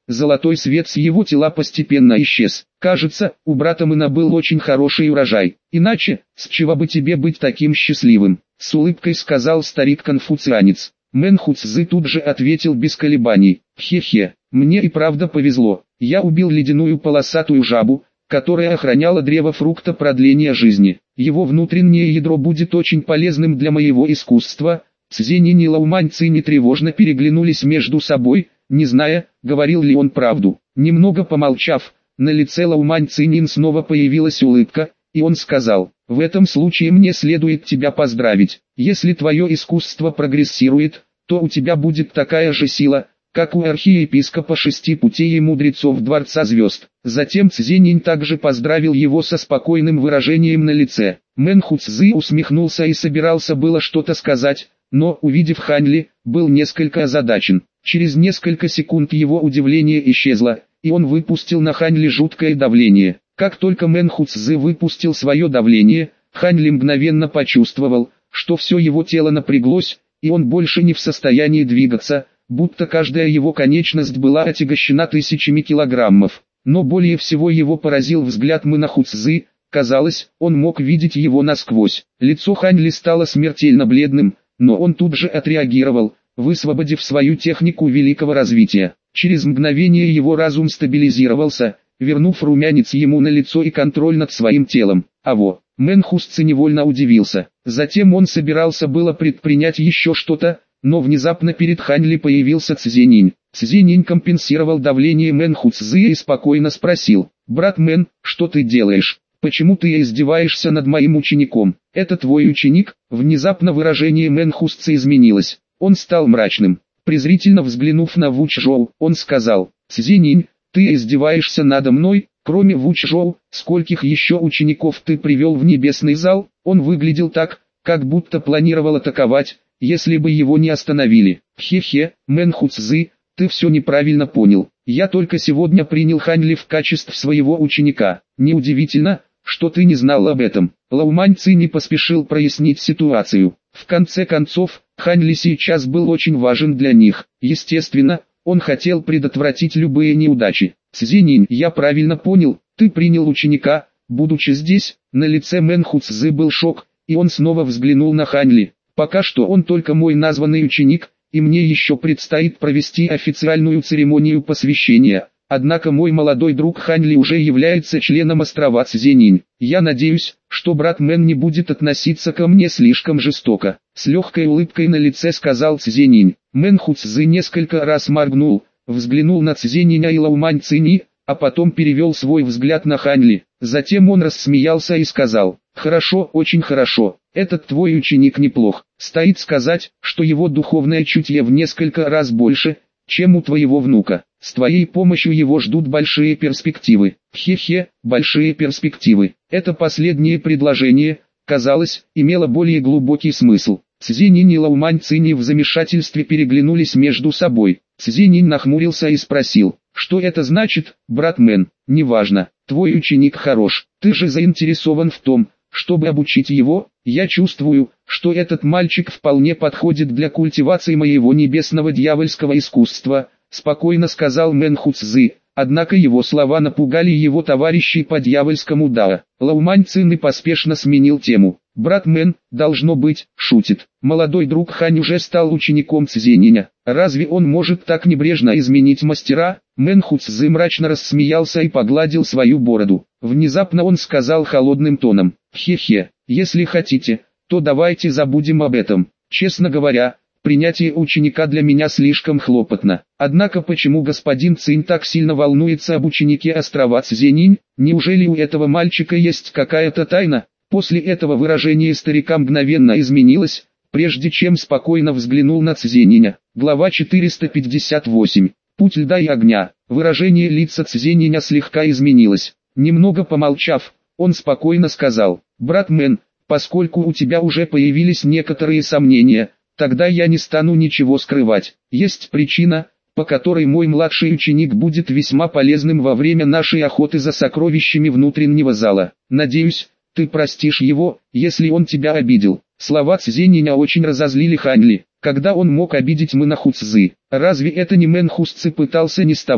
золотой свет с его тела постепенно исчез. Кажется, у брата Мэна был очень хороший урожай. Иначе, с чего бы тебе быть таким счастливым? С улыбкой сказал старик-конфуцианец. Мэн Хуцзы тут же ответил без колебаний. Хе-хе, мне и правда повезло. Я убил ледяную полосатую жабу, которая охраняла древо фрукта продления жизни. Его внутреннее ядро будет очень полезным для моего искусства. Цзинин и Лаумань Цинь тревожно переглянулись между собой, не зная, говорил ли он правду. Немного помолчав, на лице Лаумань Цинин снова появилась улыбка, и он сказал: «В этом случае мне следует тебя поздравить. Если твое искусство прогрессирует, то у тебя будет такая же сила, как у архиепископа 6 путей и мудрецов Дворца Звезд». Затем Цзинин также поздравил его со спокойным выражением на лице. Мэн Хуцзы усмехнулся и собирался было что-то сказать, но, увидев Хань Ли, был несколько озадачен. Через несколько секунд его удивление исчезло, и он выпустил на Хань Ли жуткое давление. Как только Мэн Хуцзы выпустил свое давление, Хань Ли мгновенно почувствовал, что все его тело напряглось, и он больше не в состоянии двигаться, будто каждая его конечность была отягощена тысячами килограммов. Но более всего его поразил взгляд Мэна Хуцзы. Казалось, он мог видеть его насквозь. Лицо Хань Ли стало смертельно бледным, но он тут же отреагировал, высвободив свою технику великого развития. Через мгновение его разум стабилизировался, вернув румянец ему на лицо и контроль над своим телом. Мэн Хуцзы невольно удивился. Затем он собирался было предпринять еще что-то, но внезапно перед Хань Ли появился Цзинин. Цзинин компенсировал давление Мэн Хуцзы и спокойно спросил: «Брат Мэн, что ты делаешь? Почему ты издеваешься над моим учеником? Это твой ученик?» Внезапно выражение Мэн Хуцзы изменилось. Он стал мрачным. Презрительно взглянув на Ву Чжоу, он сказал: «Цзинин, ты издеваешься надо мной? Кроме Ву Чжоу, скольких еще учеников ты привел в небесный зал?» Он выглядел так, как будто планировал атаковать, если бы его не остановили. «Хе-хе, Мэн Хуцзы, ты все неправильно понял. Я только сегодня принял Хань Ли в качестве своего ученика. Неудивительно, что ты не знал об этом». Лаумань Цинь не поспешил прояснить ситуацию. В конце концов, Хань Ли сейчас был очень важен для них. Естественно, он хотел предотвратить любые неудачи. «Цзинин, я правильно понял, ты принял ученика, будучи здесь?» На лице Мэн Хуцзы был шок, и он снова взглянул на Хань Ли. «Пока что он только мой названный ученик, и мне еще предстоит провести официальную церемонию посвящения. Однако мой молодой друг Хань Ли уже является членом острова Цзинин. Я надеюсь, что брат Мэн не будет относиться ко мне слишком жестоко». С легкой улыбкой на лице сказал Цзинин. Мэн Хуцзы несколько раз моргнул, взглянул на Цзининя и Лаумань Цини, а потом перевел свой взгляд на Хань Ли. Затем он рассмеялся и сказал: «Хорошо, очень хорошо, этот твой ученик неплох. Стоит сказать, что его духовное чутье в несколько раз больше, чем у твоего внука. С твоей помощью его ждут большие перспективы». Хе-хе, большие перспективы. Это последнее предложение, казалось, имело более глубокий смысл. Цзинин и Лаумань Цинь в замешательстве переглянулись между собой. Цзинин нахмурился и спросил: «Что это значит, брат Мэн?» «Неважно, твой ученик хорош. Ты же заинтересован в том, чтобы обучить его. Я чувствую, что этот мальчик вполне подходит для культивации моего небесного дьявольского искусства», спокойно сказал Мэн Хуцзы. Однако его слова напугали его товарищей по дьявольскому дао. Лаумань Цинь поспешно сменил тему. «Брат Мэн, должно быть, шутит. Молодой друг Хань уже стал учеником Цзининя. Разве он может так небрежно изменить мастера?» Мэн Хуцзы мрачно рассмеялся и погладил свою бороду. Внезапно он сказал холодным тоном: «Хе-хе, если хотите, то давайте забудем об этом. Честно говоря, принятие ученика для меня слишком хлопотно. Однако почему господин Цинь так сильно волнуется об ученике острова Цзинин? Неужели у этого мальчика есть какая-то тайна?» После этого выражение старика мгновенно изменилось, прежде чем спокойно взглянул на Цзининя. Глава 458. Путь льда и огня. Выражение лица Цзининя слегка изменилось. Немного помолчав, он спокойно сказал: «Брат Мэн, поскольку у тебя уже появились некоторые сомнения, тогда я не стану ничего скрывать. Есть причина, по которой мой младший ученик будет весьма полезным во время нашей охоты за сокровищами внутреннего зала. Надеюсь, ты простишь его, если он тебя обидел». Слова Цзининя очень разозлили Хань Ли. Когда он мог обидеть Мэна Хуцзы? Разве это не Мэн Хуцзы пытался ни с того,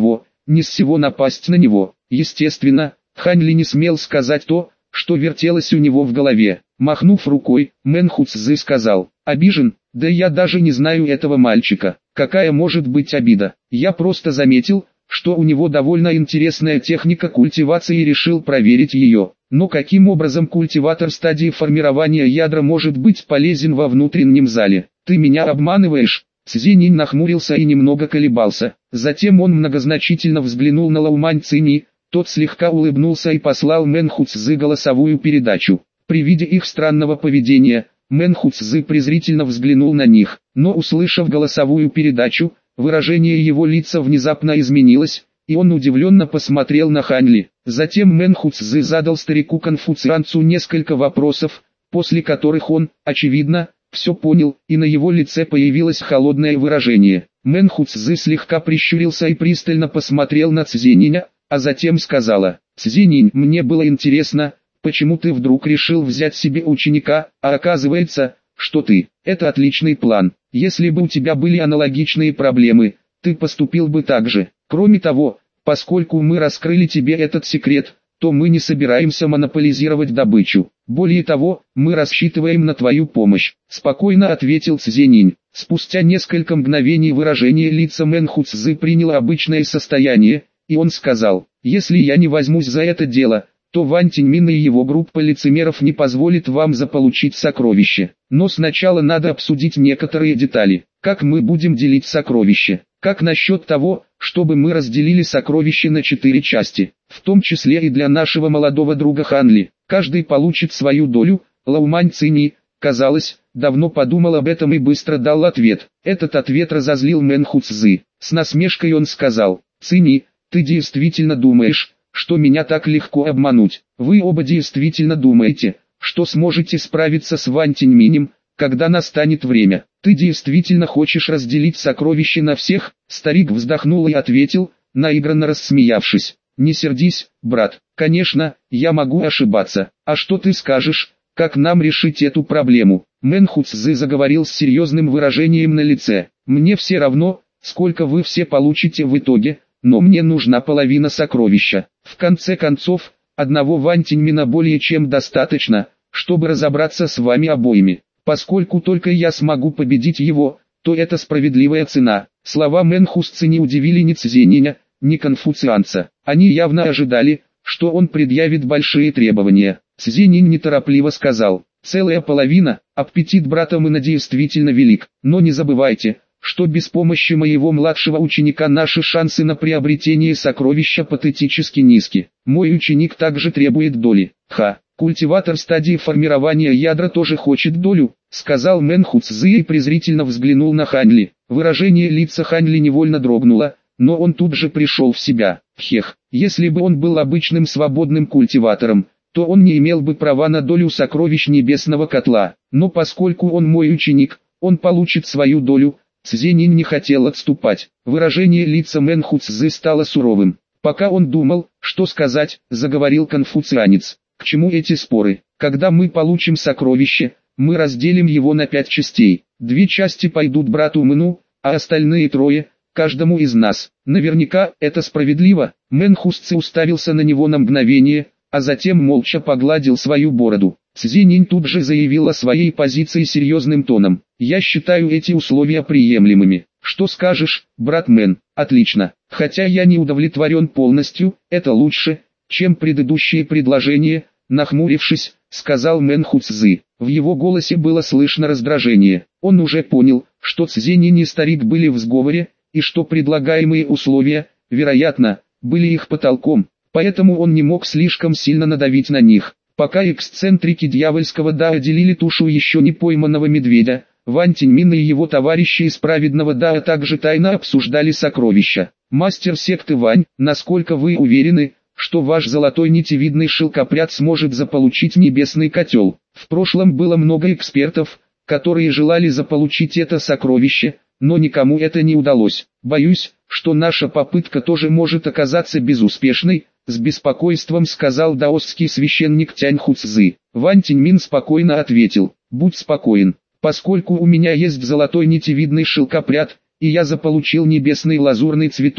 ни с сего напасть на него. Естественно, Хань Ли не смел сказать то, что вертелось у него в голове. Махнув рукой, Мэн Хуцзы сказал: «Обижен? Да я даже не знаю этого мальчика. Какая может быть обида? Я просто заметил, что у него довольно интересная техника культивации и решил проверить ее. Но каким образом культиватор стадии формирования ядра может быть полезен во внутреннем зале? Ты меня обманываешь?» Цзиньнин нахмурился и немного колебался. Затем он многозначительно взглянул на Лаумань Цини. Тот слегка улыбнулся и послал Мэн Хуцзы голосовую передачу. При виде их странного поведения, Мэн Хуцзы презрительно взглянул на них, но услышав голосовую передачу, выражение его лица внезапно изменилось, и он удивленно посмотрел на Хань Ли. Затем Мэн Хуцзы задал старику-конфуцианцу несколько вопросов, после которых он, очевидно, все понял, и на его лице появилось холодное выражение. Мэн Хуцзы слегка прищурился и пристально посмотрел на Цзининя, а затем сказала: «Цзининь, мне было интересно, почему ты вдруг решил взять себе ученика, а оказывается, что ты. Это отличный план. Если бы у тебя были аналогичные проблемы, ты поступил бы так же. Кроме того, поскольку мы раскрыли тебе этот секрет, то мы не собираемся монополизировать добычу. Более того, мы рассчитываем на твою помощь», — спокойно ответил Цзининь. Спустя несколько мгновений выражение лица Мэн Хуцзы приняло обычное состояние, и он сказал: «Если я не возьмусь за это дело, то Вань Тиньмин и его группа лицемеров не позволит вам заполучить сокровище. Но сначала надо обсудить некоторые детали. Как мы будем делить сокровище? Как насчет того, чтобы мы разделили сокровище на 4 части, в том числе и для нашего молодого друга Хан Ли? Каждый получит свою долю». Лаумань Цини, казалось, давно подумал об этом и быстро дал ответ. Этот ответ разозлил Мэн Хуцзы. С насмешкой он сказал: «Цини, ты действительно думаешь, что меня так легко обмануть? Вы оба действительно думаете, что сможете справиться с Вань Тиньминем, когда настанет время? Ты действительно хочешь разделить сокровище на всех?» Старик вздохнул и ответил, наигранно рассмеявшись: «Не сердись, брат. Конечно, я могу ошибаться. А что ты скажешь, как нам решить эту проблему?» Мэн Хуцзы заговорил с серьезным выражением на лице: «Мне все равно, сколько вы все получите в итоге, но мне нужна половина сокровища. В конце концов, одного Вань Тиньмина более чем достаточно, чтобы разобраться с вами обоими. Поскольку только я смогу победить его, то это справедливая цена». Слова Мэн Хуцзы не удивили ни Цзининя, ни конфуцианца. Они явно ожидали, что он предъявит большие требования. Цзининь неторопливо сказал: «Целая половина, аппетит брата Мэна действительно велик, но не забывайте, что без помощи моего младшего ученика наши шансы на приобретение сокровища патетически низки. Мой ученик также требует доли». Культиватор стадии формирования ядра тоже хочет долю», — сказал Мэн Хуцзы и презрительно взглянул на Хань Ли. Выражение лица Хань Ли невольно дрогнуло, но он тут же пришел в себя. Если бы он был обычным свободным культиватором, то он не имел бы права на долю сокровищ небесного котла. Но поскольку он мой ученик, он получит свою долю. Цзиньнин не хотел отступать. Выражение лица Мэн Хуцзы стало суровым. Пока он думал, что сказать, заговорил конфуцианец: «К чему эти споры? Когда мы получим сокровище, мы разделим его на 5 частей. 2 части пойдут брату Мэну, а остальные 3 – каждому из нас. Наверняка это справедливо». Мэн Хуцзы уставился на него на мгновение, а затем молча погладил свою бороду. Цзиньнин тут же заявил о своей позиции серьезным тоном: «Я считаю эти условия приемлемыми. Что скажешь, брат Мэн?» «Отлично. Хотя я не удовлетворен полностью, это лучше, чем предыдущие предложения», — нахмурившись, сказал Мэн Хуцзы. В его голосе было слышно раздражение. Он уже понял, что Цзиньнин и старик были в сговоре, и что предлагаемые условия, вероятно, были их потолком, поэтому он не мог слишком сильно надавить на них. Пока эксцентрики дьявольского Дао делили тушу еще не пойманного медведя, Вань Тиньмин и его товарищи из праведного Дао также тайно обсуждали сокровища. «Мастер секты Вань, насколько вы уверены, что ваш золотой нитевидный шелкопряд сможет заполучить небесный котел?» В прошлом было много экспертов, которые желали заполучить это сокровище, но никому это не удалось. «Боюсь, что наша попытка тоже может оказаться безуспешной», — с беспокойством сказал даосский священник Тянь Хуцзы. Вань Тиньмин спокойно ответил: «Будь спокоен, поскольку у меня есть золотой нитевидный шелкопряд, и я заполучил небесный лазурный цветок,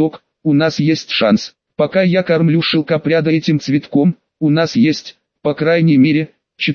у нас есть шанс. Пока я кормлю шелкопряда этим цветком, у нас есть, по крайней мере,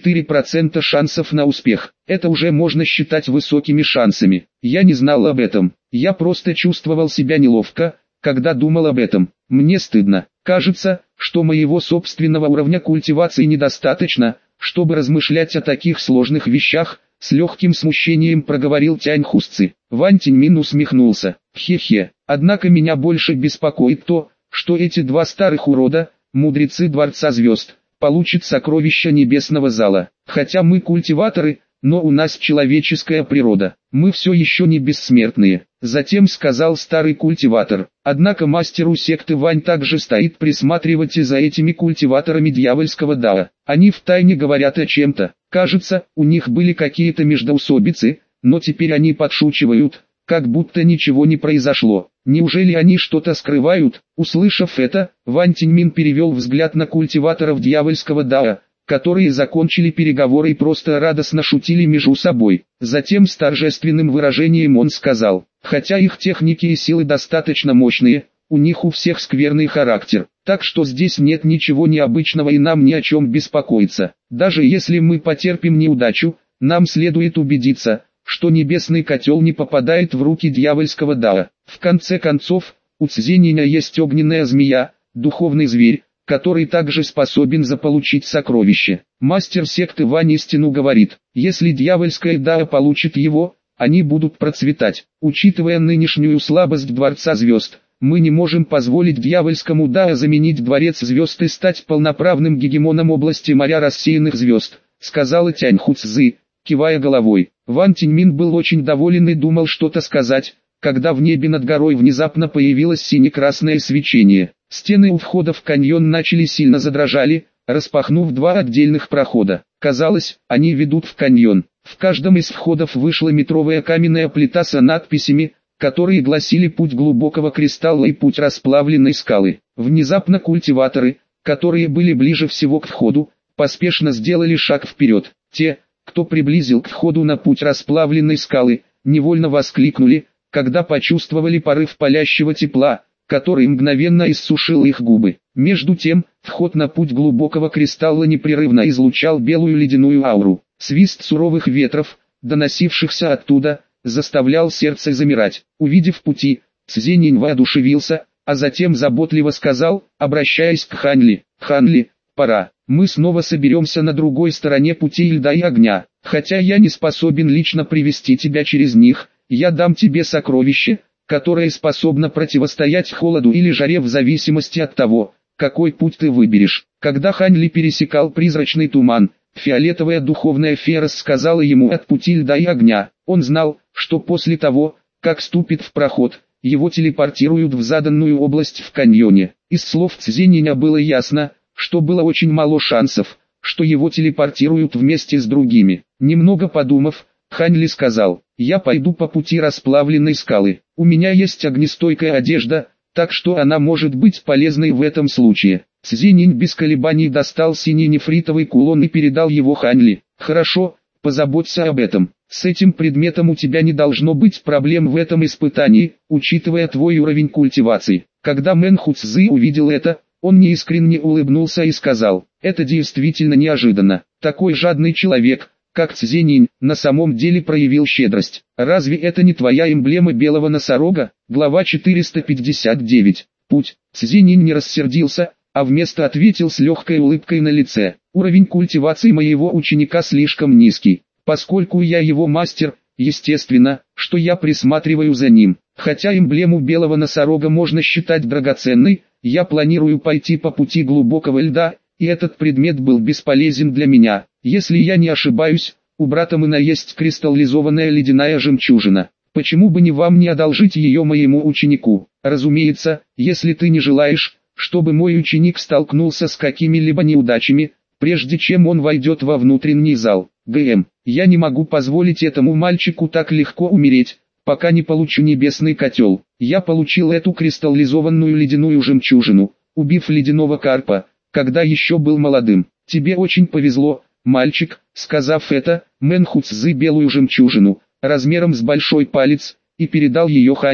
4% шансов на успех. Это уже можно считать высокими шансами. Я не знал об этом. Я просто чувствовал себя неловко, когда думал об этом. Мне стыдно. Кажется, что моего собственного уровня культивации недостаточно, чтобы размышлять о таких сложных вещах, с легким смущением проговорил Тяньхусцы. Ван Тиньмин усмехнулся. Хе-хе. Однако меня больше беспокоит то, что эти два старых урода, мудрецы Дворца Звезд, получат сокровища Небесного Зала. Хотя мы культиваторы, но у нас человеческая природа. Мы все еще не бессмертные. Затем сказал старый культиватор. Однако мастеру секты Вань также стоит присматривать и за этими культиваторами дьявольского дао. Они втайне говорят о чем-то. Кажется, у них были какие-то междоусобицы, но теперь они подшучивают, как будто ничего не произошло. Неужели они что-то скрывают? Услышав это, Ван Тиньмин перевел взгляд на культиваторов дьявольского дао, которые закончили переговоры и просто радостно шутили между собой. Затем с торжественным выражением он сказал: хотя их техники и силы достаточно мощные, у них у всех скверный характер, так что здесь нет ничего необычного и нам ни о чем беспокоиться. Даже если мы потерпим неудачу, нам следует убедиться, что небесный котел не попадает в руки дьявольского дао. В конце концов, у Цзининя есть огненная змея, духовный зверь, который также способен заполучить сокровище. Мастер секты Вань истину говорит: если дьявольское дао получит его, они будут процветать. Учитывая нынешнюю слабость Дворца Звезд, мы не можем позволить дьявольскому дао заменить Дворец Звезд и стать полноправным гегемоном области моря рассеянных звезд, сказала Тяньхуцзы, кивая головой. Ван Тиньмин был очень доволен и думал что-то сказать, когда в небе над горой внезапно появилось сине-красное свечение. Стены у входа в каньон начали сильно задрожали, распахнув два отдельных прохода. Казалось, они ведут в каньон. В каждом из входов вышла метровая каменная плита с надписями, которые гласили «Путь глубокого кристалла» и «Путь расплавленной скалы». Внезапно культиваторы, которые были ближе всего к входу, поспешно сделали шаг вперед. Те, кто приблизил к входу на путь расплавленной скалы, невольно воскликнули, когда почувствовали порыв палящего тепла, который мгновенно иссушил их губы. Между тем, вход на путь глубокого кристалла непрерывно излучал белую ледяную ауру. Свист суровых ветров, доносившихся оттуда, заставлял сердце замирать. Увидев пути, Цзиньнин воодушевился, а затем заботливо сказал, обращаясь к Ханли: «Ханли, пора. Мы снова соберемся на другой стороне пути льда и огня. Хотя я не способен лично привести тебя через них, я дам тебе сокровище, которое способно противостоять холоду или жаре в зависимости от того, какой путь ты выберешь». Когда Ханли пересекал призрачный туман, фиолетовая духовная фея рассказала ему от пути льда и огня. Он знал, что после того, как ступит в проход, его телепортируют в заданную область в каньоне. Из слов Цзининя было ясно, что было очень мало шансов, что его телепортируют вместе с другими. Немного подумав, Ханли сказал: «Я пойду по пути расплавленной скалы. У меня есть огнестойкая одежда, так что она может быть полезной в этом случае». Цзининь без колебаний достал синий нефритовый кулон и передал его Ханли. «Хорошо, позаботься об этом. С этим предметом у тебя не должно быть проблем в этом испытании, учитывая твой уровень культивации». Когда Мэнхуцзы увидел это, он неискренне улыбнулся и сказал: «Это действительно неожиданно. Такой жадный человек, как Цзининь, на самом деле проявил щедрость. Разве это не твоя эмблема белого носорога?» Глава 459. Путь. Цзининь не рассердился, а вместо ответил с легкой улыбкой на лице: «Уровень культивации моего ученика слишком низкий. Поскольку я его мастер, естественно, что я присматриваю за ним. Хотя эмблему белого носорога можно считать драгоценной, я планирую пойти по пути глубокого льда, и этот предмет был бесполезен для меня. Если я не ошибаюсь, у брата Мэна есть кристаллизованная ледяная жемчужина. Почему бы вам не одолжить ее моему ученику? Разумеется, если ты не желаешь, чтобы мой ученик столкнулся с какими-либо неудачами, прежде чем он войдет во внутренний зал. ГМ, я не могу позволить этому мальчику так легко умереть, пока не получу небесный котел. Я получил эту кристаллизованную ледяную жемчужину, убив ледяного карпа, когда еще был молодым. Тебе очень повезло, мальчик». Сказав это, Мэнхуцзы белую жемчужину, размером с большой палец, и передал ее Ханли.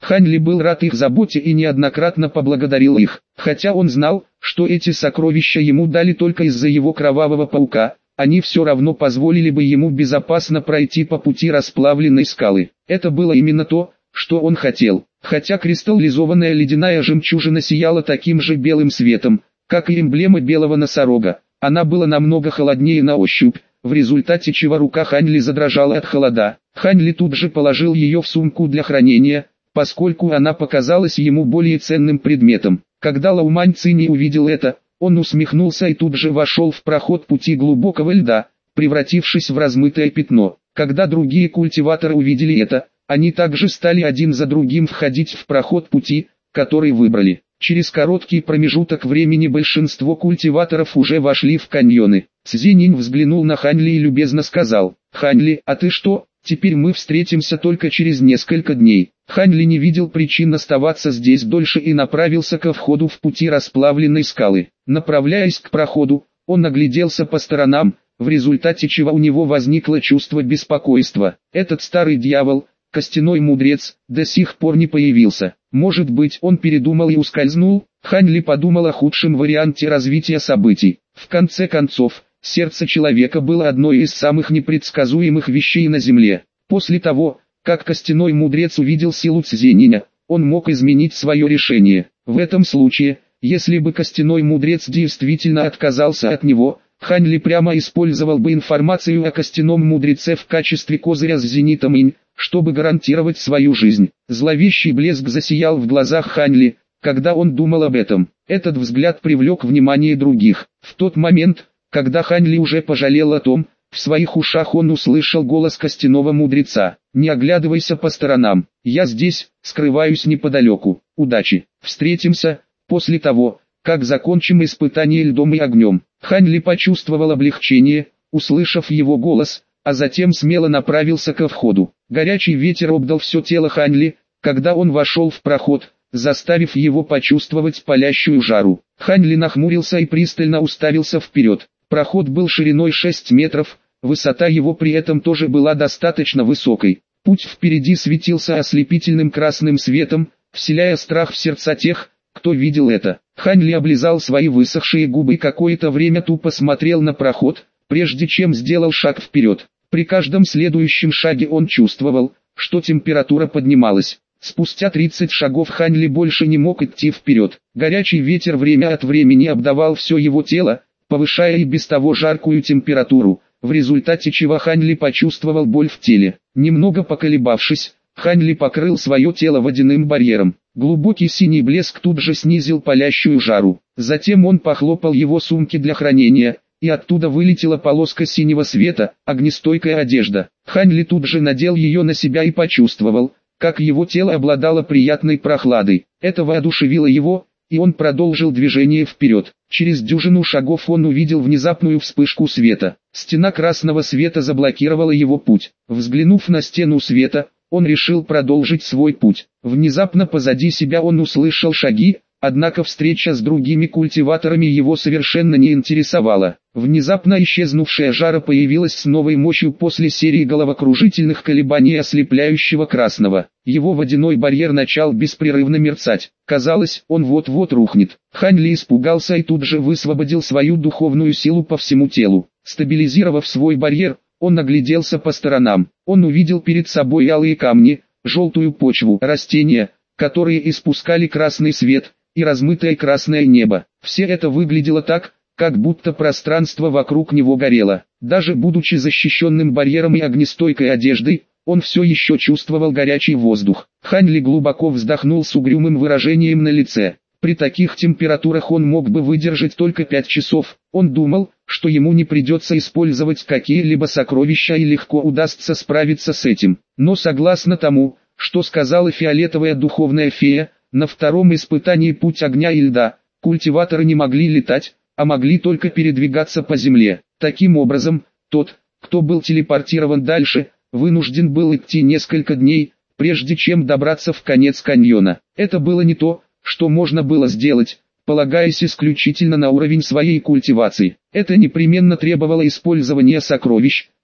Хань Ли был рад их заботе и неоднократно поблагодарил их, хотя он знал, что эти сокровища ему дали только из-за его кровавого паука. Они все равно позволили бы ему безопасно пройти по пути расплавленной скалы. Это было именно то, что он хотел. Хотя кристаллизованная ледяная жемчужина сияла таким же белым светом, как и эмблема белого носорога, она была намного холоднее на ощупь, в результате чего рука Хань Ли задрожала от холода. Хань Ли тут же положил ее в сумку для хранения, поскольку она показалась ему более ценным предметом. Когда Лао Мань Цинь увидел это, он усмехнулся и тут же вошел в проход пути глубокого льда, превратившись в размытое пятно. Когда другие культиваторы увидели это, они также стали один за другим входить в проход пути, который выбрали. Через короткий промежуток времени большинство культиваторов уже вошли в каньоны. Цзинь взглянул на Хань Ли и любезно сказал: «Хань Ли, а ты что, теперь мы встретимся только через несколько дней». Хань Ли не видел причин оставаться здесь дольше и направился ко входу в пути расплавленной скалы. Направляясь к проходу, он огляделся по сторонам, в результате чего у него возникло чувство беспокойства. Этот старый дьявол, костяной мудрец, до сих пор не появился. Может быть, он передумал и ускользнул? Хань Ли подумал о худшем варианте развития событий. В конце концов, сердце человека было одной из самых непредсказуемых вещей на Земле. После того, как костяной мудрец увидел силу Цзининя, он мог изменить свое решение. В этом случае, если бы костяной мудрец действительно отказался от него, Хань Ли прямо использовал бы информацию о костяном мудреце в качестве козыря с зенитом инь, чтобы гарантировать свою жизнь. Зловещий блеск засиял в глазах Хань Ли, когда он думал об этом. Этот взгляд привлек внимание других. В тот момент, когда Хань Ли уже пожалел о том, в своих ушах он услышал голос костяного мудреца: «Не оглядывайся по сторонам, я здесь, скрываюсь неподалеку. Удачи, встретимся, после того, как закончим испытание льдом и огнем». Хань Ли почувствовал облегчение, услышав его голос, а затем смело направился ко входу. Горячий ветер обдал все тело Хань Ли, когда он вошел в проход, заставив его почувствовать палящую жару. Хань Ли нахмурился и пристально уставился вперед. Проход был шириной 6 метров, высота его при этом тоже была достаточно высокой. Путь впереди светился ослепительным красным светом, вселяя страх в сердца тех, кто видел это. Хань Ли облизал свои высохшие губы и какое-то время тупо смотрел на проход, прежде чем сделал шаг вперед. При каждом следующем шаге он чувствовал, что температура поднималась. Спустя 30 шагов Хань Ли больше не мог идти вперед. Горячий ветер время от времени обдавал все его тело, повышая и без того жаркую температуру, в результате чего Хань Ли почувствовал боль в теле. Немного поколебавшись, Хань Ли покрыл свое тело водяным барьером. Глубокий синий блеск тут же снизил палящую жару. Затем он похлопал его сумки для хранения, и оттуда вылетела полоска синего света, огнестойкая одежда. Хань Ли тут же надел ее на себя и почувствовал, как его тело обладало приятной прохладой. Это воодушевило его, и он продолжил движение вперед. Через дюжину шагов он увидел внезапную вспышку света. Стена красного света заблокировала его путь. Взглянув на стену света, он решил продолжить свой путь. Внезапно позади себя он услышал шаги, однако встреча с другими культиваторами его совершенно не интересовала. Внезапно исчезнувшая жара появилась с новой мощью после серии головокружительных колебаний ослепляющего красного. Его водяной барьер начал беспрерывно мерцать. Казалось, он вот-вот рухнет. Хань Ли испугался и тут же высвободил свою духовную силу по всему телу. Стабилизировав свой барьер, он огляделся по сторонам. Он увидел перед собой алые камни, желтую почву, растения, которые испускали красный свет, и размытое красное небо. Все это выглядело так, как будто пространство вокруг него горело. Даже будучи защищенным барьером и огнестойкой одеждой, он все еще чувствовал горячий воздух. Хань Ли глубоко вздохнул с угрюмым выражением на лице. При таких температурах он мог бы выдержать только 5 часов. Он думал, что ему не придется использовать какие-либо сокровища и легко удастся справиться с этим. Но согласно тому, что сказала фиолетовая духовная фея, на втором испытании путь огня и льда, культиваторы не могли летать, а могли только передвигаться по земле. Таким образом, тот, кто был телепортирован дальше, вынужден был идти несколько дней, прежде чем добраться в конец каньона. Это было не то, что можно было сделать, полагаясь исключительно на уровень своей культивации. Это непременно требовало использования сокровищ,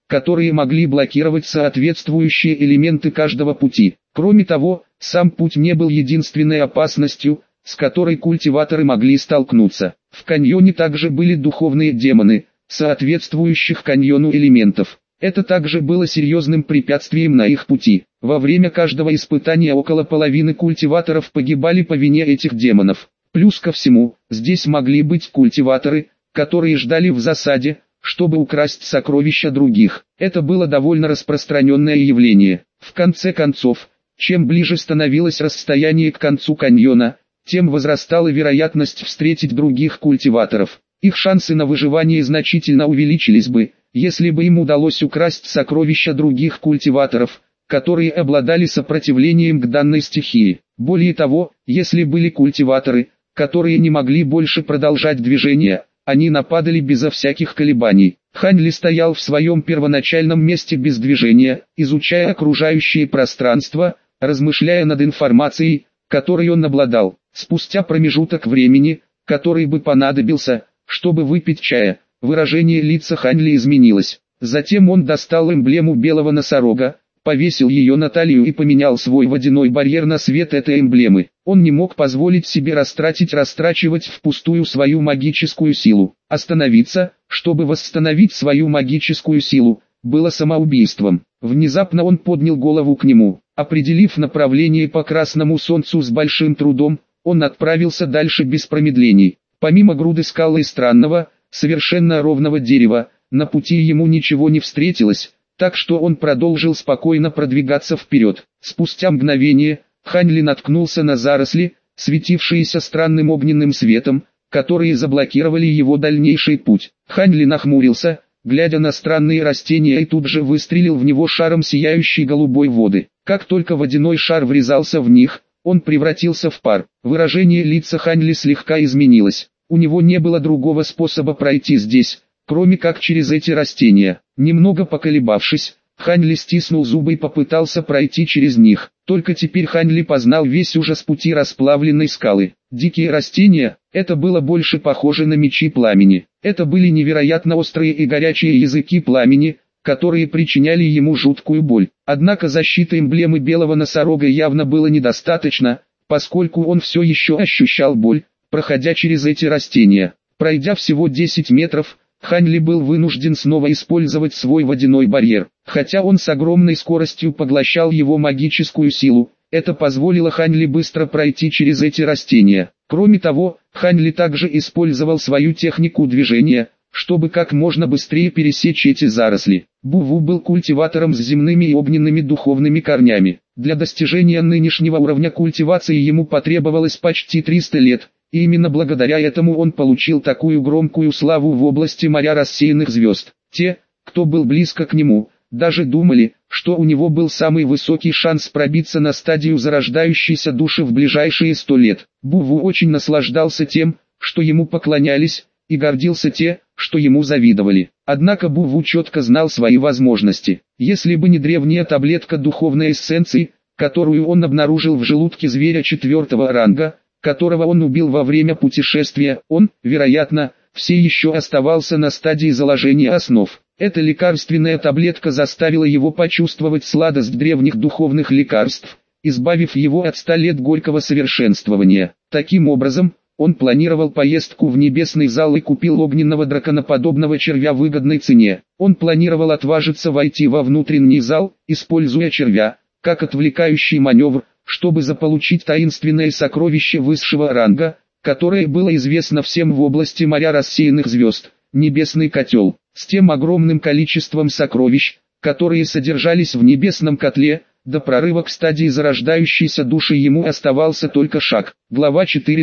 которые могли блокировать соответствующие элементы каждого пути. Кроме того, сам путь не был единственной опасностью, с которой культиваторы могли столкнуться. В каньоне также были духовные демоны, соответствующих каньону элементов. Это также было серьезным препятствием на их пути. Во время каждого испытания около половины культиваторов погибали по вине этих демонов. Плюс ко всему, здесь могли быть культиваторы, которые ждали в засаде, чтобы украсть сокровища других. Это было довольно распространенное явление. В конце концов, чем ближе становилось расстояние к концу каньона, тем возрастала вероятность встретить других культиваторов. Их шансы на выживание значительно увеличились бы, если бы им удалось украсть сокровища других культиваторов, которые обладали сопротивлением к данной стихии. Более того, если были культиваторы, которые не могли больше продолжать движение, они нападали безо всяких колебаний. Хань Ли стоял в своем первоначальном месте без движения, изучая окружающее пространство, размышляя над информацией, которой он обладал. Спустя промежуток времени, который бы понадобился, чтобы выпить чая, выражение лица Хань Ли изменилось. Затем он достал эмблему белого носорога, повесил ее на талию и поменял свой водяной барьер на свет этой эмблемы. Он не мог позволить себе растрачивать впустую свою магическую силу. Остановиться, чтобы восстановить свою магическую силу, было самоубийством. Внезапно он поднял голову к нему. Определив направление по красному солнцу с большим трудом, он отправился дальше без промедлений. Помимо груды скалы и странного, совершенно ровного дерева, на пути ему ничего не встретилось, так что он продолжил спокойно продвигаться вперед. Спустя мгновение, Хань Ли наткнулся на заросли, светившиеся странным огненным светом, которые заблокировали его дальнейший путь. Хань Ли нахмурился, глядя на странные растения, и тут же выстрелил в него шаром сияющей голубой воды. Как только водяной шар врезался в них, он превратился в пар. Выражение лица Хань Ли слегка изменилось. У него не было другого способа пройти здесь, кроме как через эти растения. Немного поколебавшись, Хань Ли стиснул зубы и попытался пройти через них. Только теперь Хань Ли познал весь ужас пути расплавленной скалы. Дикие растения, это было больше похоже на мечи пламени. Это были невероятно острые и горячие языки пламени, которые причиняли ему жуткую боль. Однако защиты эмблемы белого носорога явно было недостаточно, поскольку он все еще ощущал боль, проходя через эти растения. Пройдя всего 10 метров, Хань Ли был вынужден снова использовать свой водяной барьер. Хотя он с огромной скоростью поглощал его магическую силу, это позволило Хань Ли быстро пройти через эти растения. Кроме того, Хань Ли также использовал свою технику движения, чтобы как можно быстрее пересечь эти заросли. Буву был культиватором с земными и огненными духовными корнями. Для достижения нынешнего уровня культивации ему потребовалось почти 300 лет. И именно благодаря этому он получил такую громкую славу в области моря рассеянных звезд. Те, кто был близко к нему, даже думали, что у него был самый высокий шанс пробиться на стадию зарождающейся души в ближайшие 100 лет. Буву очень наслаждался тем, что ему поклонялись, и гордился тем, что ему завидовали. Однако Буву четко знал свои возможности. Если бы не древняя таблетка духовной эссенции, которую он обнаружил в желудке зверя 4-го ранга, которого он убил во время путешествия, он, вероятно, все еще оставался на стадии заложения основ. Эта лекарственная таблетка заставила его почувствовать сладость древних духовных лекарств, избавив его от 100 лет горького совершенствования. Таким образом, он планировал поездку в небесный зал и купил огненного драконоподобного червя в выгодной цене. Он планировал отважиться войти во внутренний зал, используя червя, как отвлекающий маневр, чтобы заполучить таинственное сокровище высшего ранга, которое было известно всем в области моря рассеянных звезд, небесный котел. С тем огромным количеством сокровищ, которые содержались в небесном котле, до прорыва к стадии зарождающейся души ему оставался только шаг. Глава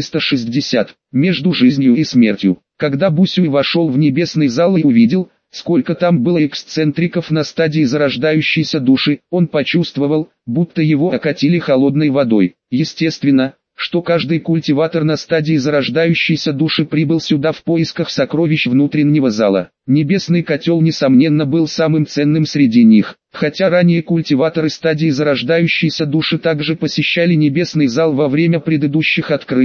460. Между жизнью и смертью. Когда Бусюй вошел в небесный зал и увидел, сколько там было эксцентриков на стадии зарождающейся души, он почувствовал, будто его окатили холодной водой. Естественно, что каждый культиватор на стадии зарождающейся души прибыл сюда в поисках сокровищ внутреннего зала. Небесный котел несомненно был самым ценным среди них. Хотя ранее культиваторы стадии зарождающейся души также посещали небесный зал во время предыдущих открытий,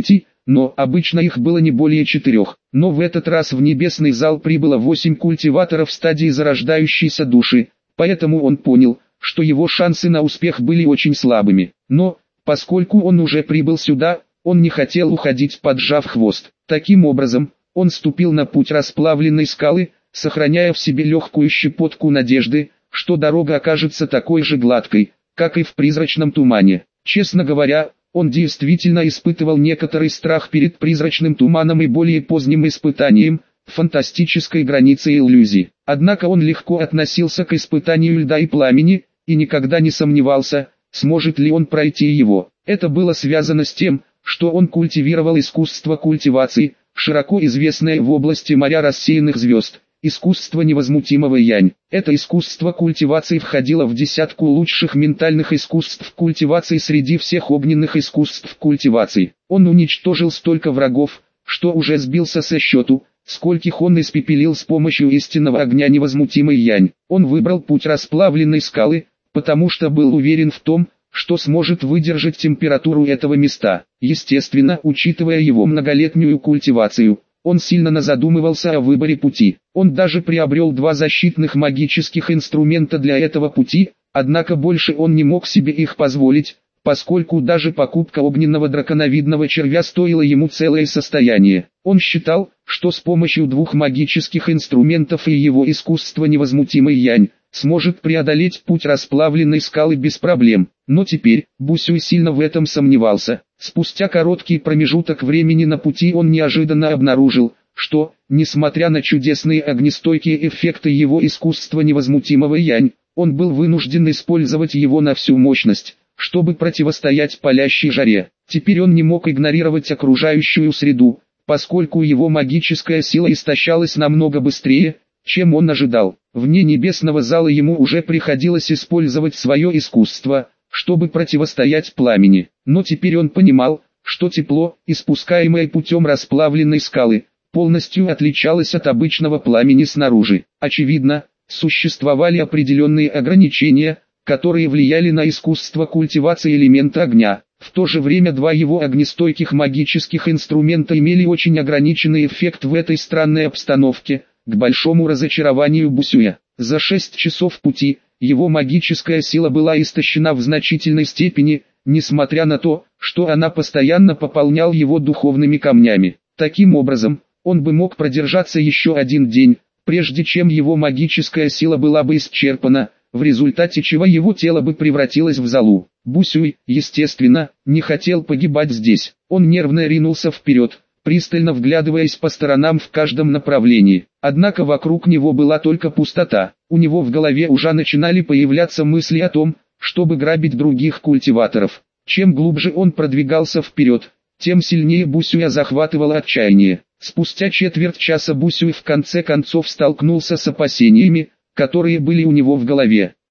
но обычно их было не более 4. Но в этот раз в небесный зал прибыло 8 культиваторов стадии зарождающейся души, поэтому он понял, что его шансы на успех были очень слабыми. Но, поскольку он уже прибыл сюда, он не хотел уходить, поджав хвост. Таким образом, он ступил на путь расплавленной скалы, сохраняя в себе легкую щепотку надежды, что дорога окажется такой же гладкой, как и в призрачном тумане. Честно говоря, он действительно испытывал некоторый страх перед призрачным туманом и более поздним испытанием, фантастической границей иллюзий. Однако он легко относился к испытанию льда и пламени, и никогда не сомневался, сможет ли он пройти его. Это было связано с тем, что он культивировал искусство культивации, широко известное в области моря рассеянных звезд, искусство невозмутимого янь. Это искусство культивации входило в десятку лучших ментальных искусств культивации среди всех огненных искусств культивации. Он уничтожил столько врагов, что уже сбился со счету, скольких он испепелил с помощью истинного огня невозмутимой янь. Он выбрал путь расплавленной скалы, потому что был уверен в том, что сможет выдержать температуру этого места. Естественно, учитывая его многолетнюю культивацию, он сильно задумывался о выборе пути. Он даже приобрел 2 защитных магических инструмента для этого пути, однако больше он не мог себе их позволить, поскольку даже покупка огненного драконовидного червя стоила ему целое состояние. Он считал, что с помощью 2 магических инструментов и его искусства невозмутимой янь, сможет преодолеть путь расплавленной скалы без проблем. Но теперь, Бусюй сильно в этом сомневался. Спустя короткий промежуток времени на пути он неожиданно обнаружил, что, несмотря на чудесные огнестойкие эффекты его искусства невозмутимого янь, он был вынужден использовать его на всю мощность, чтобы противостоять палящей жаре. Теперь он не мог игнорировать окружающую среду, поскольку его магическая сила истощалась намного быстрее, чем он ожидал. Вне небесного зала ему уже приходилось использовать свое искусство, чтобы противостоять пламени. Но теперь он понимал, что тепло, испускаемое путем расплавленной скалы, полностью отличалось от обычного пламени снаружи. Очевидно, существовали определенные ограничения, которые влияли на искусство культивации элемента огня. В то же время 2 его огнестойких магических инструмента имели очень ограниченный эффект в этой странной обстановке, к большому разочарованию Бусюя. За 6 часов пути, его магическая сила была истощена в значительной степени, несмотря на то, что она постоянно пополнял его духовными камнями. Таким образом, он бы мог продержаться еще 1 день, прежде чем его магическая сила была бы исчерпана, в результате чего его тело бы превратилось в золу. Бусюй, естественно, не хотел погибать здесь. Он нервно ринулся вперед, пристально вглядываясь по сторонам в каждом направлении. Однако вокруг него была только пустота. У него в голове уже начинали появляться мысли о том, чтобы грабить других культиваторов. Чем глубже он продвигался вперед, тем сильнее Бусюя захватывало отчаяние. Спустя четверть часа Бусюй в конце концов столкнулся с опасениями, которые были у него в голове.